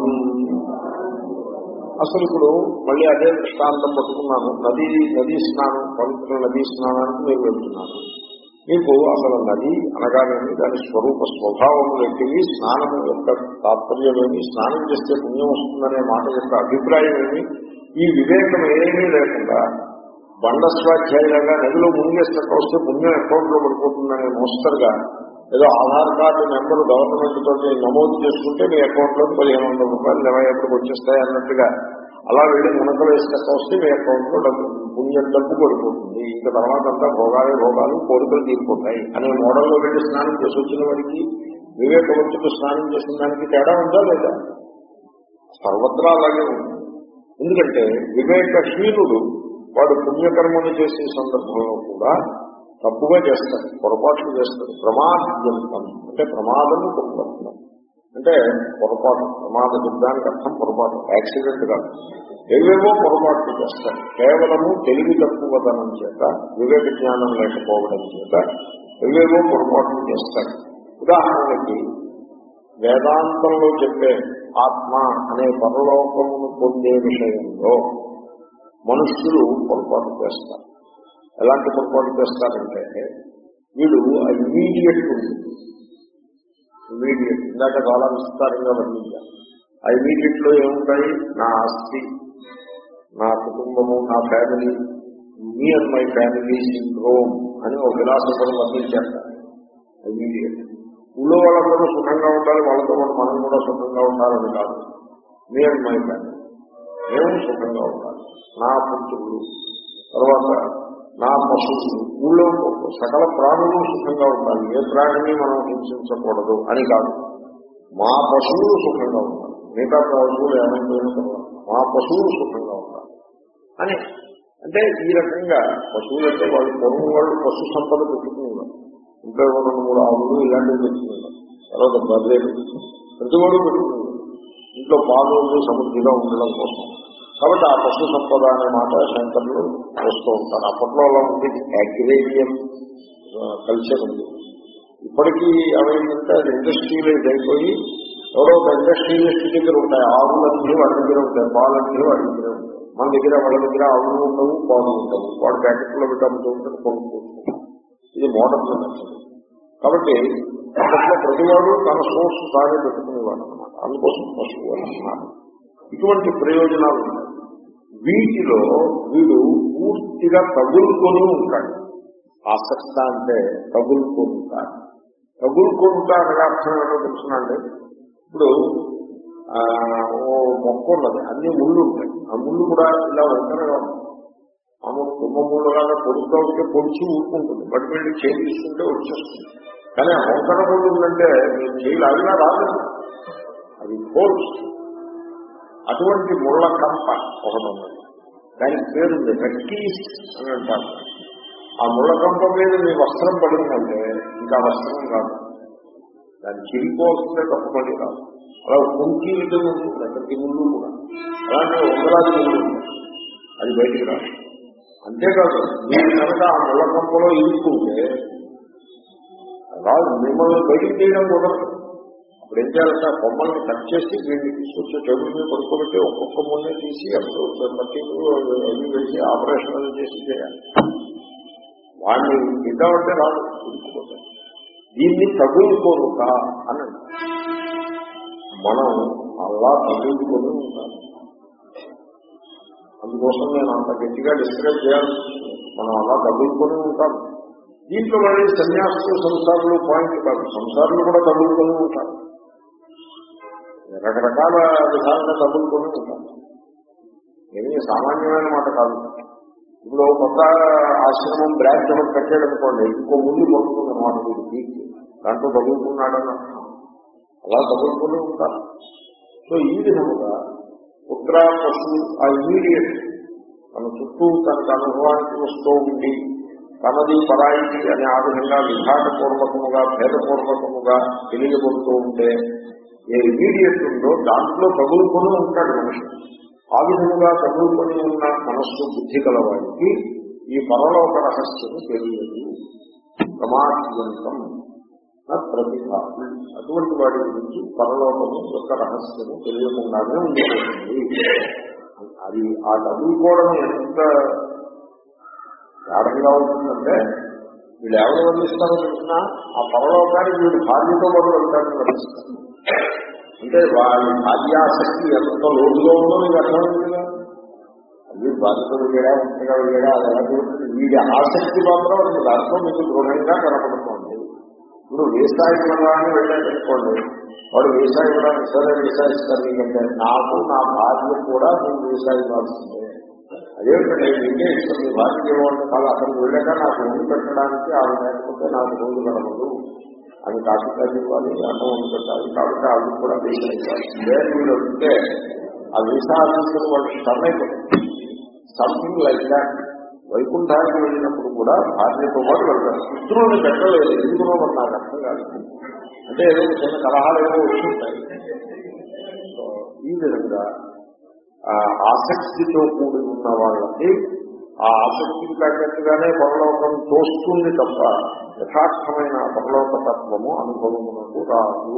అసలు ఇప్పుడు మళ్ళీ అదే దృష్టాంతం పట్టుకున్నాను. నది నదీ స్నానం, పవిత్ర నదీ స్నానానికి మీరు వెళ్తున్నారు. మీకు అసలు నది అనగానేమి, దాని స్వరూప స్వభావములు ఎక్కివి, స్నానము యొక్క తాత్పర్యమేమి, స్నానం చేస్తే పుణ్యం వస్తుందనే మాట యొక్క అభిప్రాయం ఏమి, ఈ వివేకం ఏమీ లేకుండా బండ స్వాధ్యాయులుగా నదిలో మునిగేసినట్టు వస్తే పుణ్యం అకౌంట్ లో పడిపోతుందనే మోస్తరుగా ఏదో ఆధార్ కార్డు నెంబర్ గవర్నమెంట్ తోటి నమోదు చేసుకుంటే మీ అకౌంట్ లో పదిహేను వందల రూపాయలు నెల ఎప్పటికి వచ్చేస్తాయి అన్నట్టుగా అలా వెళ్ళి మునకలు వేసినట్టు వస్తే మీ అకౌంట్ లో డబ్బు పుణ్యం డబ్బు పడిపోతుంది. ఇంకా తర్వాత అంతా భోగాలే భోగాలు, కోరికలు తీరిపోతాయి అనే మోడల్లో వెళ్ళి స్నానం చేసి వచ్చిన వాడికి వివేకవంతుడు స్నానం చేసిన దానికి తేడా ఉందా లేదా? సర్వత్రా అలాగే ఉంది. ఎందుకంటే వివేకహీనుడు వాడు పుణ్యకర్మను చేసే సందర్భంలో కూడా తప్పుగా చేస్తాడు, పొరపాట్లు చేస్తాడు. ప్రమాదంతం అంటే ప్రమాదము పొరపాటు అంటే పొరపాటు. ప్రమాద శబ్దానికి అర్థం పొరపాటు, యాక్సిడెంట్ కాదు. ఏవేవో పొరపాట్లు చేస్తాడు. కేవలము తెలివి తక్కువదనం చేత, వివేక జ్ఞానం లేకపోవడం చేత ఏవేవో పొరపాట్లు చేస్తాడు. ఉదాహరణకి వేదాంతంలో చెప్పే ఆత్మ అనే పరలోకమును పొందే విషయంలో మనుష్యులు పొరపాటు చేస్తారు. ఎలాంటి పొరపాటు చేస్తారంటే వీడు ఇమీడియట్ ఉంటుంది. ఇమీడియట్ ఇందాక చాలా విస్తారంగా వర్ణించారు. ఆ ఇమీడియట్ లో ఏముంటాయి? నా ఆస్తి, నా కుటుంబము, నా family, me and my family syndrome అని ఒక ఫిలాసఫర్ వర్ణించారు. ఇమీడియట్ ఊళ్ళో వాళ్ళందరూ సుఖంగా ఉండాలి, వాళ్ళతో మనం కూడా సుఖంగా ఉండాలని కాదు. మీ అండ్ మై ఫ్యామిలీ, మేము సుఖంగా ఉండాలి. నా పుత్రులు, తర్వాత నా పశువులు, ఊళ్ళో సకల ప్రాణులు సుఖంగా ఉండాలి, ఏ ప్రాణిని మనం హింసించకూడదు అని కాదు. మా పశువులు సుఖంగా ఉండాలి, మిగతా పశువులు ఏమైపోయిన తర్వాత మా పశువులు సుఖంగా ఉండాలి అని. అంటే ఈ రకంగా పశువులు అంటే వాళ్ళు పొరుగు వాళ్ళు పశు సంపద పెట్టుకున్నారు. ఇంట్లో రెండు మూడు ఆవులు ఇలాంటివి పెట్టుకున్నారు. తర్వాత బర్రెలు ప్రతి వాడు పెట్టుకున్నారు ఇంట్లో పాలు సమృద్ధిగా ఉండడం కోసం. కాబట్టి ఆ పశు సంపద అనే మాట శంకర్లు వస్తూ ఉంటారు. అప్పట్లో అలా ఉండేది, అగ్రేరియం కల్చర్ ఉంది. ఇప్పటికీ అవేంటంటే అది ఇండస్ట్రియలైజ్ అయిపోయి ఎవరో ఒక ఇండస్ట్రియలిస్ట్ దగ్గర ఉంటాయి, ఆవులన్నీ వాడి దగ్గర ఉంటాయి, పాలన్నీ వాడి దగ్గర ఉంటాయి. మన దగ్గర వాళ్ళ దగ్గర ఆవులు ఉండవు, పాలు ఉండవు, వాడు ప్యాకెట్లో పెట్టి అమ్ముతూ ఉంటాడు, కొనుక్కుంటున్నాడు. ఇది మోడర్న్ మెథడ్. కాబట్టి అప్పట్లో ప్రతివాడు తన సోర్స్ తానే పెట్టుకునేవాడు అనమాట. అందుకోసం పశువు అన్నారు. ఇటువంటి ప్రయోజనాలు ఉన్నాయి. వీటిలో వీడు పూర్తిగా తగులుకొని ఉంటాడు. ఆసక్త అంటే తగులుకుంటాడు. తగులుకుంటా అనగా అర్థం ఏంటో తెలుసునండి. ఇప్పుడు ఓ మొక్క ఉన్నది, అన్ని ముళ్ళు ఉంటాయి. ఆ ముళ్ళు కూడా ఇలా వంకరగా ఉంటాయి. మామూలు తుమ్మ ముళ్ళు లాగా పొడుస్తూ ఉంటే పొడిచి ఊరుకుంటుంది, బట్టి వెళ్ళి చేయి తీసుకుంటే వచ్చేస్తుంది. కానీ ఆ వంకర ముళ్ళు ఉందంటే మీరు చేయి లాగినా రాదు, అది ఫోర్స్. అటువంటి ముళ్ళ కంప ఒకటి ఉన్నది, దానికి పేరుంది రెక్కీస్ అని అంటారు. ఆ ముళ్ళ కంప మీద మీ వస్త్రం పడిందంటే ఇంకా వస్త్రం కాదు, దాన్ని చిరిపోతుందే తప్ప పడి కాదు. అలా కుంకీలతో ఉంటుంది ప్రతి ముళ్ళు కూడా. అలాంటి వందలాది ముళ్ళు ఉంటాయి, అది బయటికి రాదు. అంతేకాదు మీరు కనుక ఆ ముళ్ళ కంపలో ఇరుక్కుంటే రాదు, మిమ్మల్ని బయటికి తీయడం కుదరదు. అప్పుడు ఏం చేయాలంటే ఆ కొమ్మల్ని కట్ చేసి వీడిని తీసుకొచ్చి టేబుల్ మీద పడుకోబెట్టి ఒక్కొక్క ముళ్ళే తీసి అప్పుడు పట్టీలు అవి వేసి ఆపరేషన్ అది చేసి చేయాలి. వాడిని తిద్దామంటే రాదు, ఇరుక్కుపోతాయి. దీన్ని తగులుకోనుక అని మనం అలా తగులుకొని ఉంటాం. అందుకోసం నేను అంత గట్టిగా డిస్క్రైబ్ చేయాల్సి వస్తుంది. మనం అలా తగులుకొని ఉంటాం. దీంట్లో మళ్ళీ సన్యాసులు సంసారులు పాయింట్ కాదు, సంసారులు కూడా తగులుకొని ఉంటారు. రకరకాల విధాలుగా తగులుకొని ఉంటారు. ఏమీ సామాన్యమైన మాట కాదు. ఇప్పుడు కొత్త ఆశ్రమం బ్రాంచ్ ఒకటి కట్టాడనుకోండి, ఇంకో ముందు పడుతుంది అన్నమాట. వీడికి దాంట్లో తగులుకున్నాడని అలా తగులుకొని ఉంటారు. సో ఈ విధముగా పుత్ర పశువు ఆ ఇమీడియట్ తన చుట్టూ తనకు అనుభవానికి వస్తూ ఉండి తనది పరాయిది అనే ఆ విధంగా విధానపూర్వకముగా భేదపూర్వకముగా తెలియబడుతూ ఉంటే ఏ ఇమీడియట్ ఉందో దాంట్లో తగులుకొని ఉంటాడు మనిషి. ఆ విధముగా తగులుకొని ఉన్న మనస్సు బుద్ధి కలవాడికి ఈ పరలోక రహస్యము తెలియదు. ప్రమాద్యంతం ప్రతిభ. అటువంటి వాడి గురించి పరలోకము యొక్క రహస్యము తెలియకుండానే ఉండిపోతుంది. అది ఆ తగులుకోవడం ఎంత గాఢంగా ఉంటుందంటే వీళ్ళు ఎవరు వర్ణిస్తారో తెలిసినా ఆ పరలోకానికి వీడు భార్యతో పాటు వెళ్తారని వర్ణిస్తారు. అంటే వాళ్ళ భార్యాశక్తి ఎంత లోతుగా ఉందో మీకు అర్థమైంది కదా. అది బాధ్యత వెళ్ళాడా ఇంతగా వెళ్ళాడా అది ఎలా జరుగుతుంది. వీడి ఆసక్తి మాత్రం మీకు అర్థం మీకు దృఢంగా కనపడుతుంది. ఇప్పుడు వ్యవసాయం ఇవ్వడానికి వెళ్ళాలనుకోండి, వాడు వ్యవసాయం ఇవ్వడానికి సరే వ్యవసాయిస్తారు. మీకంటే నాకు నా భార్య కూడా నేను వ్యవసాయం ఇవ్వాల్సిందే. అదేంటంటే మీకే ఇష్టం, మీ భార్య ఇవ్వాలంటే కాదు, అక్కడికి వెళ్ళాక నాకు వండి పెట్టడానికి ఆమె లేకపోతే నాకు రోజు గడవదు. అది కాఫీ కాదు ఇవ్వాలి, అన్నం వండి పెట్టాలి, కాబట్టి అది కూడా వ్యవసాయం ఇవ్వాలి. వేరే వీళ్ళు వస్తే ఆ వ్యవసాయం వాళ్ళకి టర్న్ అయిపోతుంది. Something like that. వైకుంఠానికి వెళ్ళినప్పుడు కూడా భార్యతో పాటు వెళ్తారు. పుత్రుల్ని పెట్టలేదు, ఎందుకునో మరి నాకు అర్థం కాదు. అంటే ఏదో చిన్న కలహాలు ఏదో వస్తుంటాయి. ఈ విధంగా ఆసక్తితో కూడి ఉన్న వాళ్ళకి ఆ ఆసక్తికి తగ్గట్టుగానే పరలోకం తోస్తుంది తప్ప యథార్థమైన పరలోక తత్వము అనుభవమునకు రాదు.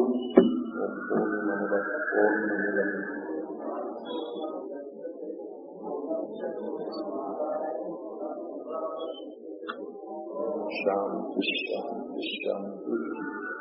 శాంతి శాంతి శాంతి.